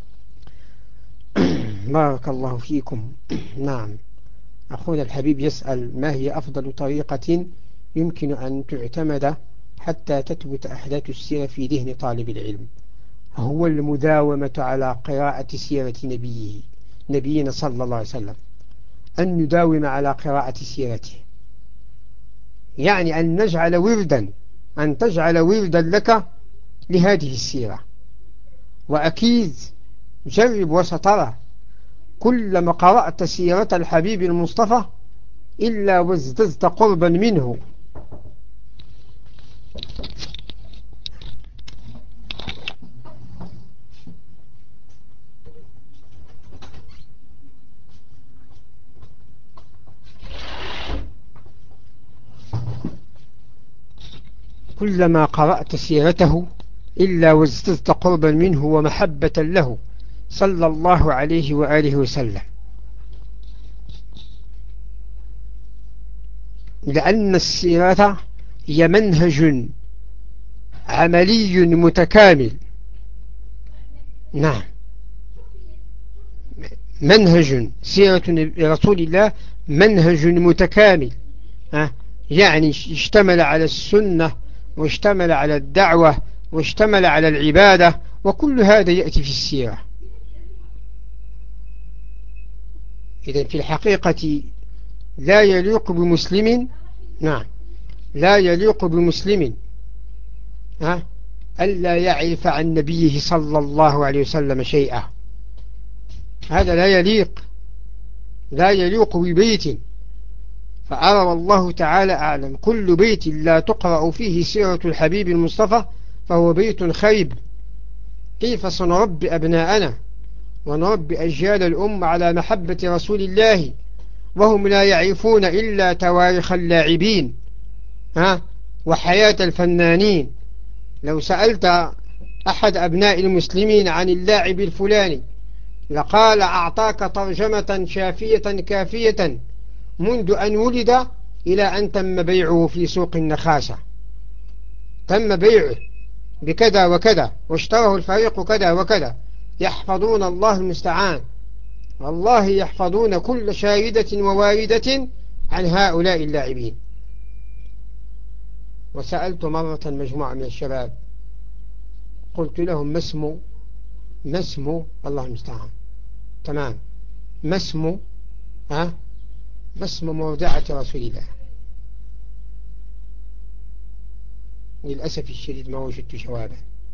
بارك الله فيكم. نعم، أخونا الحبيب يسأل: ما هي أفضل طريقة يمكن أن تعتمد حتى تثبت أحداث السيرة في ذهن طالب العلم؟ هو المداومة على قراءة سيرة نبيه نبينا صلى الله عليه وسلم، أن نداوم على قراءة سيرته، يعني أن نجعل وردا أن تجعل وردا لك لهذه السيرة. وأكيد جرب وسترى كلما قرأت سيرة الحبيب المصطفى إلا وازددت قربا منه. كلما قرأت سيرته إلا وازددت قربا منه ومحبة له صلى الله عليه وآله وسلم، لأن السيرة هي منهج عملي متكامل. نعم، منهج سيرة رسول الله منهج متكامل، يعني اشتمل على السنة، واشتمل على الدعوة، واشتمل على العبادة، وكل هذا يأتي في السيرة. إذن في الحقيقة لا يليق بمسلم، نعم لا يليق بمسلم ها ألا يعرف عن نبيه صلى الله عليه وسلم شيئا. هذا لا يليق، لا يليق ببيت. فأرى والله تعالى أعلم كل بيت لا تقرأ فيه سيرة الحبيب المصطفى فهو بيت خيب. كيف سنربي أبناءنا ونربي أجيال الأمة على محبة رسول الله وهم لا يعرفون إلا تواريخ اللاعبين ها وحياة الفنانين؟ لو سألت أحد أبناء المسلمين عن اللاعب الفلاني لقال أعطاك ترجمة شافية كافية منذ أن ولد إلى أن تم بيعه في سوق النخاسة. تم بيعه بكذا وكذا، واشتراه الفريق كذا وكذا. يحفظون الله المستعان، والله يحفظون كل شاردة وواردة عن هؤلاء اللاعبين. وسألت مرة مجموعة من الشباب، قلت لهم: ما اسم ما اسم الله المستعان، تمام، ما اسم ها ما اسم مودعة رسول الله؟ للأسف الشديد ما وجدت جوابا.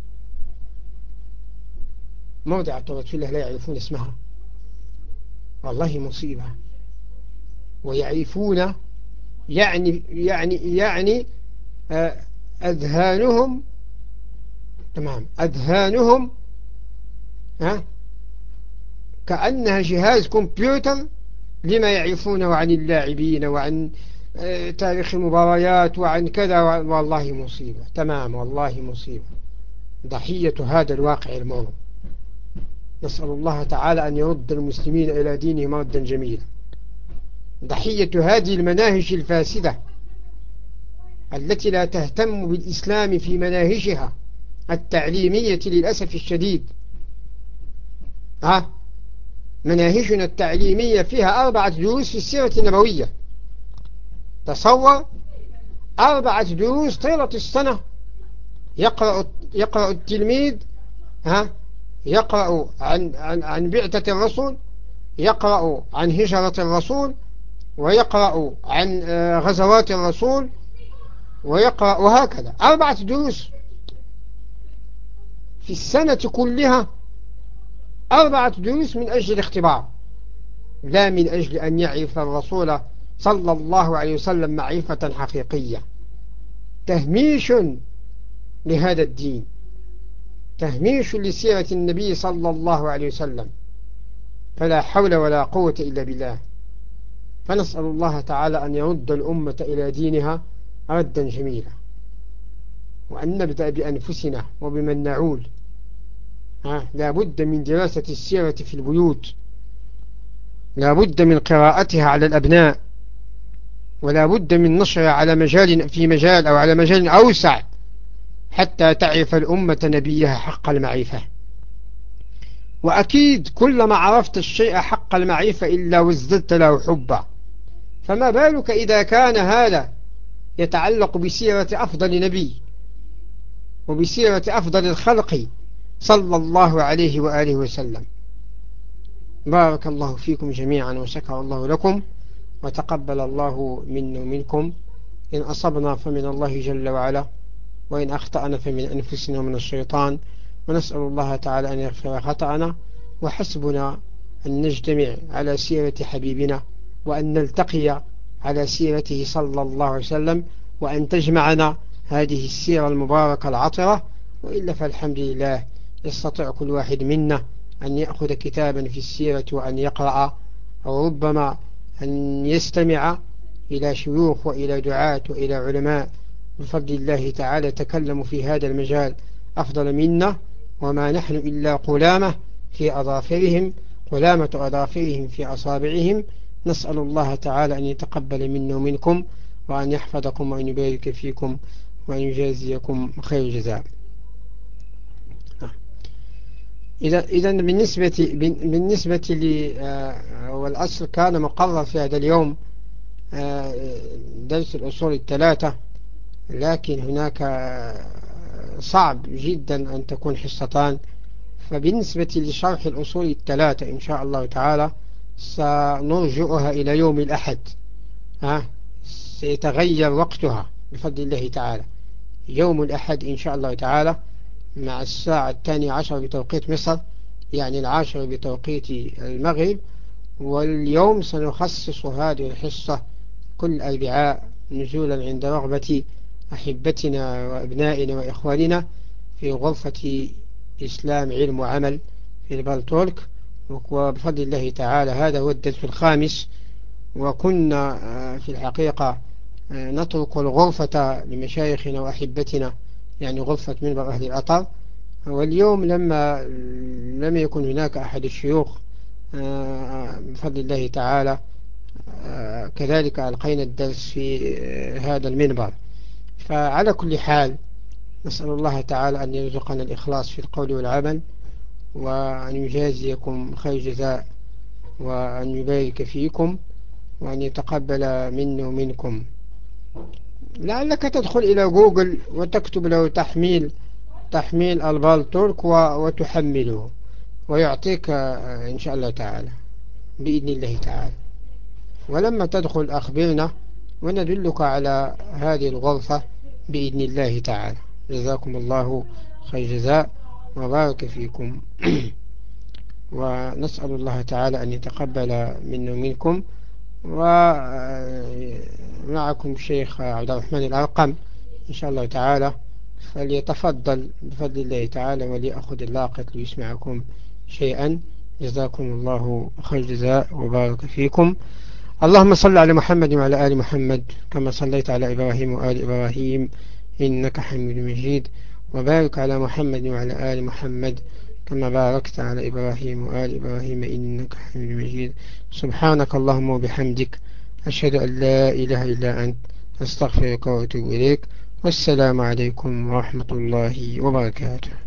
مودعة رسول الله لا يعرفون اسمها، والله مصيبة. ويعرفون يعني يعني يعني أذهانهم، تمام، أذهانهم ها كأنها جهاز كمبيوتر لما يعرفونه عن اللاعبين وعن تاريخ المباريات وعن كذا. والله مصيبة، تمام، والله مصيبة. ضحية هذا الواقع المر. نسأل الله تعالى أن يرد المسلمين إلى دينهم ردا جميلا. ضحية هذه المناهج الفاسدة التي لا تهتم بالإسلام في مناهجها التعليمية للأسف الشديد. ها مناهجنا التعليمية فيها أربعة دروس في السيرة النبوية. تصور، أربعة دروس طيلة السنة يقرأ يقرأ التلميذ، ها يقرأ عن عن عن بعثة الرسول، يقرأ عن هجرة الرسول، ويقرأ عن غزوات الرسول، ويقرأ، وهكذا أربعة دروس في السنة كلها. أربعة دروس من أجل الاختبار، لا من أجل أن يعرف الرسول صلى الله عليه وسلم معرفة حقيقية. تهميش لهذا الدين، تهميش لسيرة النبي صلى الله عليه وسلم. فلا حول ولا قوة إلا بالله. فنسأل الله تعالى أن يرد الأمة إلى دينها ردا جميلا، وأن نبدأ بأنفسنا وبمن نعول. ها لا بد من دراسة السيرة في البيوت، لا بد من قراءتها على الأبناء، ولا بد من نشرها على مجال في مجال أو على مجال أوسع، حتى تعرف الأمة نبيها حق المعرفة. وأكيد كلما عرفت الشيء حق المعرفة إلا وازددت له حبا. فما بالك إذا كان هذا يتعلق بسيرة أفضل نبي وبسيرة أفضل الخلق صلى الله عليه وآله وسلم. بارك الله فيكم جميعا، وشكر الله لكم، وتقبل الله منا ومنكم. إن أصبنا فمن الله جل وعلا، وإن أخطأنا فمن أنفسنا ومن الشيطان. ونسأل الله تعالى أن يغفر خطأنا، وحسبنا أن نجتمع على سيرة حبيبنا، وأن نلتقي على سيرته صلى الله عليه وسلم، وأن تجمعنا هذه السيرة المباركة العطرة. وإلا فالحمد لله، يستطيع كل واحد منا أن يأخذ كتابا في السيرة وأن يقرأ، أو ربما أن يستمع إلى شيوخ وإلى دعاة وإلى علماء بفضل الله تعالى تكلموا في هذا المجال أفضل منا، وما نحن إلا قلامة في أظافرهم، قلامة أظافرهم في أصابعهم. نسأل الله تعالى أن يتقبل منا ومنكم، وأن يحفظكم، وأن يبارك فيكم، وأن يجازيكم خير الجزاء. إذا إذا بالنسبة بالنسبة لي، والأصل كان مقرر في هذا اليوم درس الأصول الثلاثة، لكن هناك صعب جدا أن تكون حصتان. فبالنسبة لشرح الأصول الثلاثة إن شاء الله تعالى سنرجعها إلى يوم الأحد. ها سيتغير وقتها بفضل الله تعالى. يوم الأحد إن شاء الله تعالى مع الساعة الثانية عشر بتوقيت مصر، يعني العاشر بتوقيت المغرب. واليوم سنخصص هذه الحصة كل أربعاء نزولا عند رغبة أحبتنا وأبنائنا وإخواننا في غرفة إسلام علم وعمل في البلتولك. وبفضل الله تعالى هذا هو الدرس الخامس. وكنا في الحقيقة نترك الغرفة لمشايخنا وأحبتنا، يعني غرفة منبر أهل الأطر. واليوم لما لم يكن هناك أحد الشيوخ بفضل الله تعالى كذلك ألقينا الدرس في هذا المنبر. فعلى كل حال نسأل الله تعالى أن يرزقنا الإخلاص في القول والعمل، وأن يجازيكم خير جزاء، وأن يبارك فيكم، وأن يتقبل منه ومنكم. لعلك تدخل إلى جوجل وتكتب له تحميل تحميل البالتورك وتحمله، ويعطيك إن شاء الله تعالى بإذن الله تعالى. ولما تدخل أخبرنا وندلك على هذه الغرفة بإذن الله تعالى. جزاكم الله خير جزاء وبارك فيكم. ونسأل الله تعالى أن يتقبل منا ومنكم. ومعكم شيخ عبد الرحمن الأرقم إن شاء الله تعالى، فليتفضل بفضل الله تعالى وليأخذ اللاقط ليسمعكم شيئا. جزاكم الله خير جزاء وبارك فيكم. اللهم صل على محمد وعلى آل محمد كما صليت على إبراهيم وآل إبراهيم إنك حميد مجيد، وبارك على محمد وعلى آل محمد كما باركت على إبراهيم وآل إبراهيم إنك حميد مجيد. سبحانك اللهم وبحمدك، أشهد أن لا إله إلا أنت، أستغفرك وأتوب إليك. والسلام عليكم ورحمة الله وبركاته.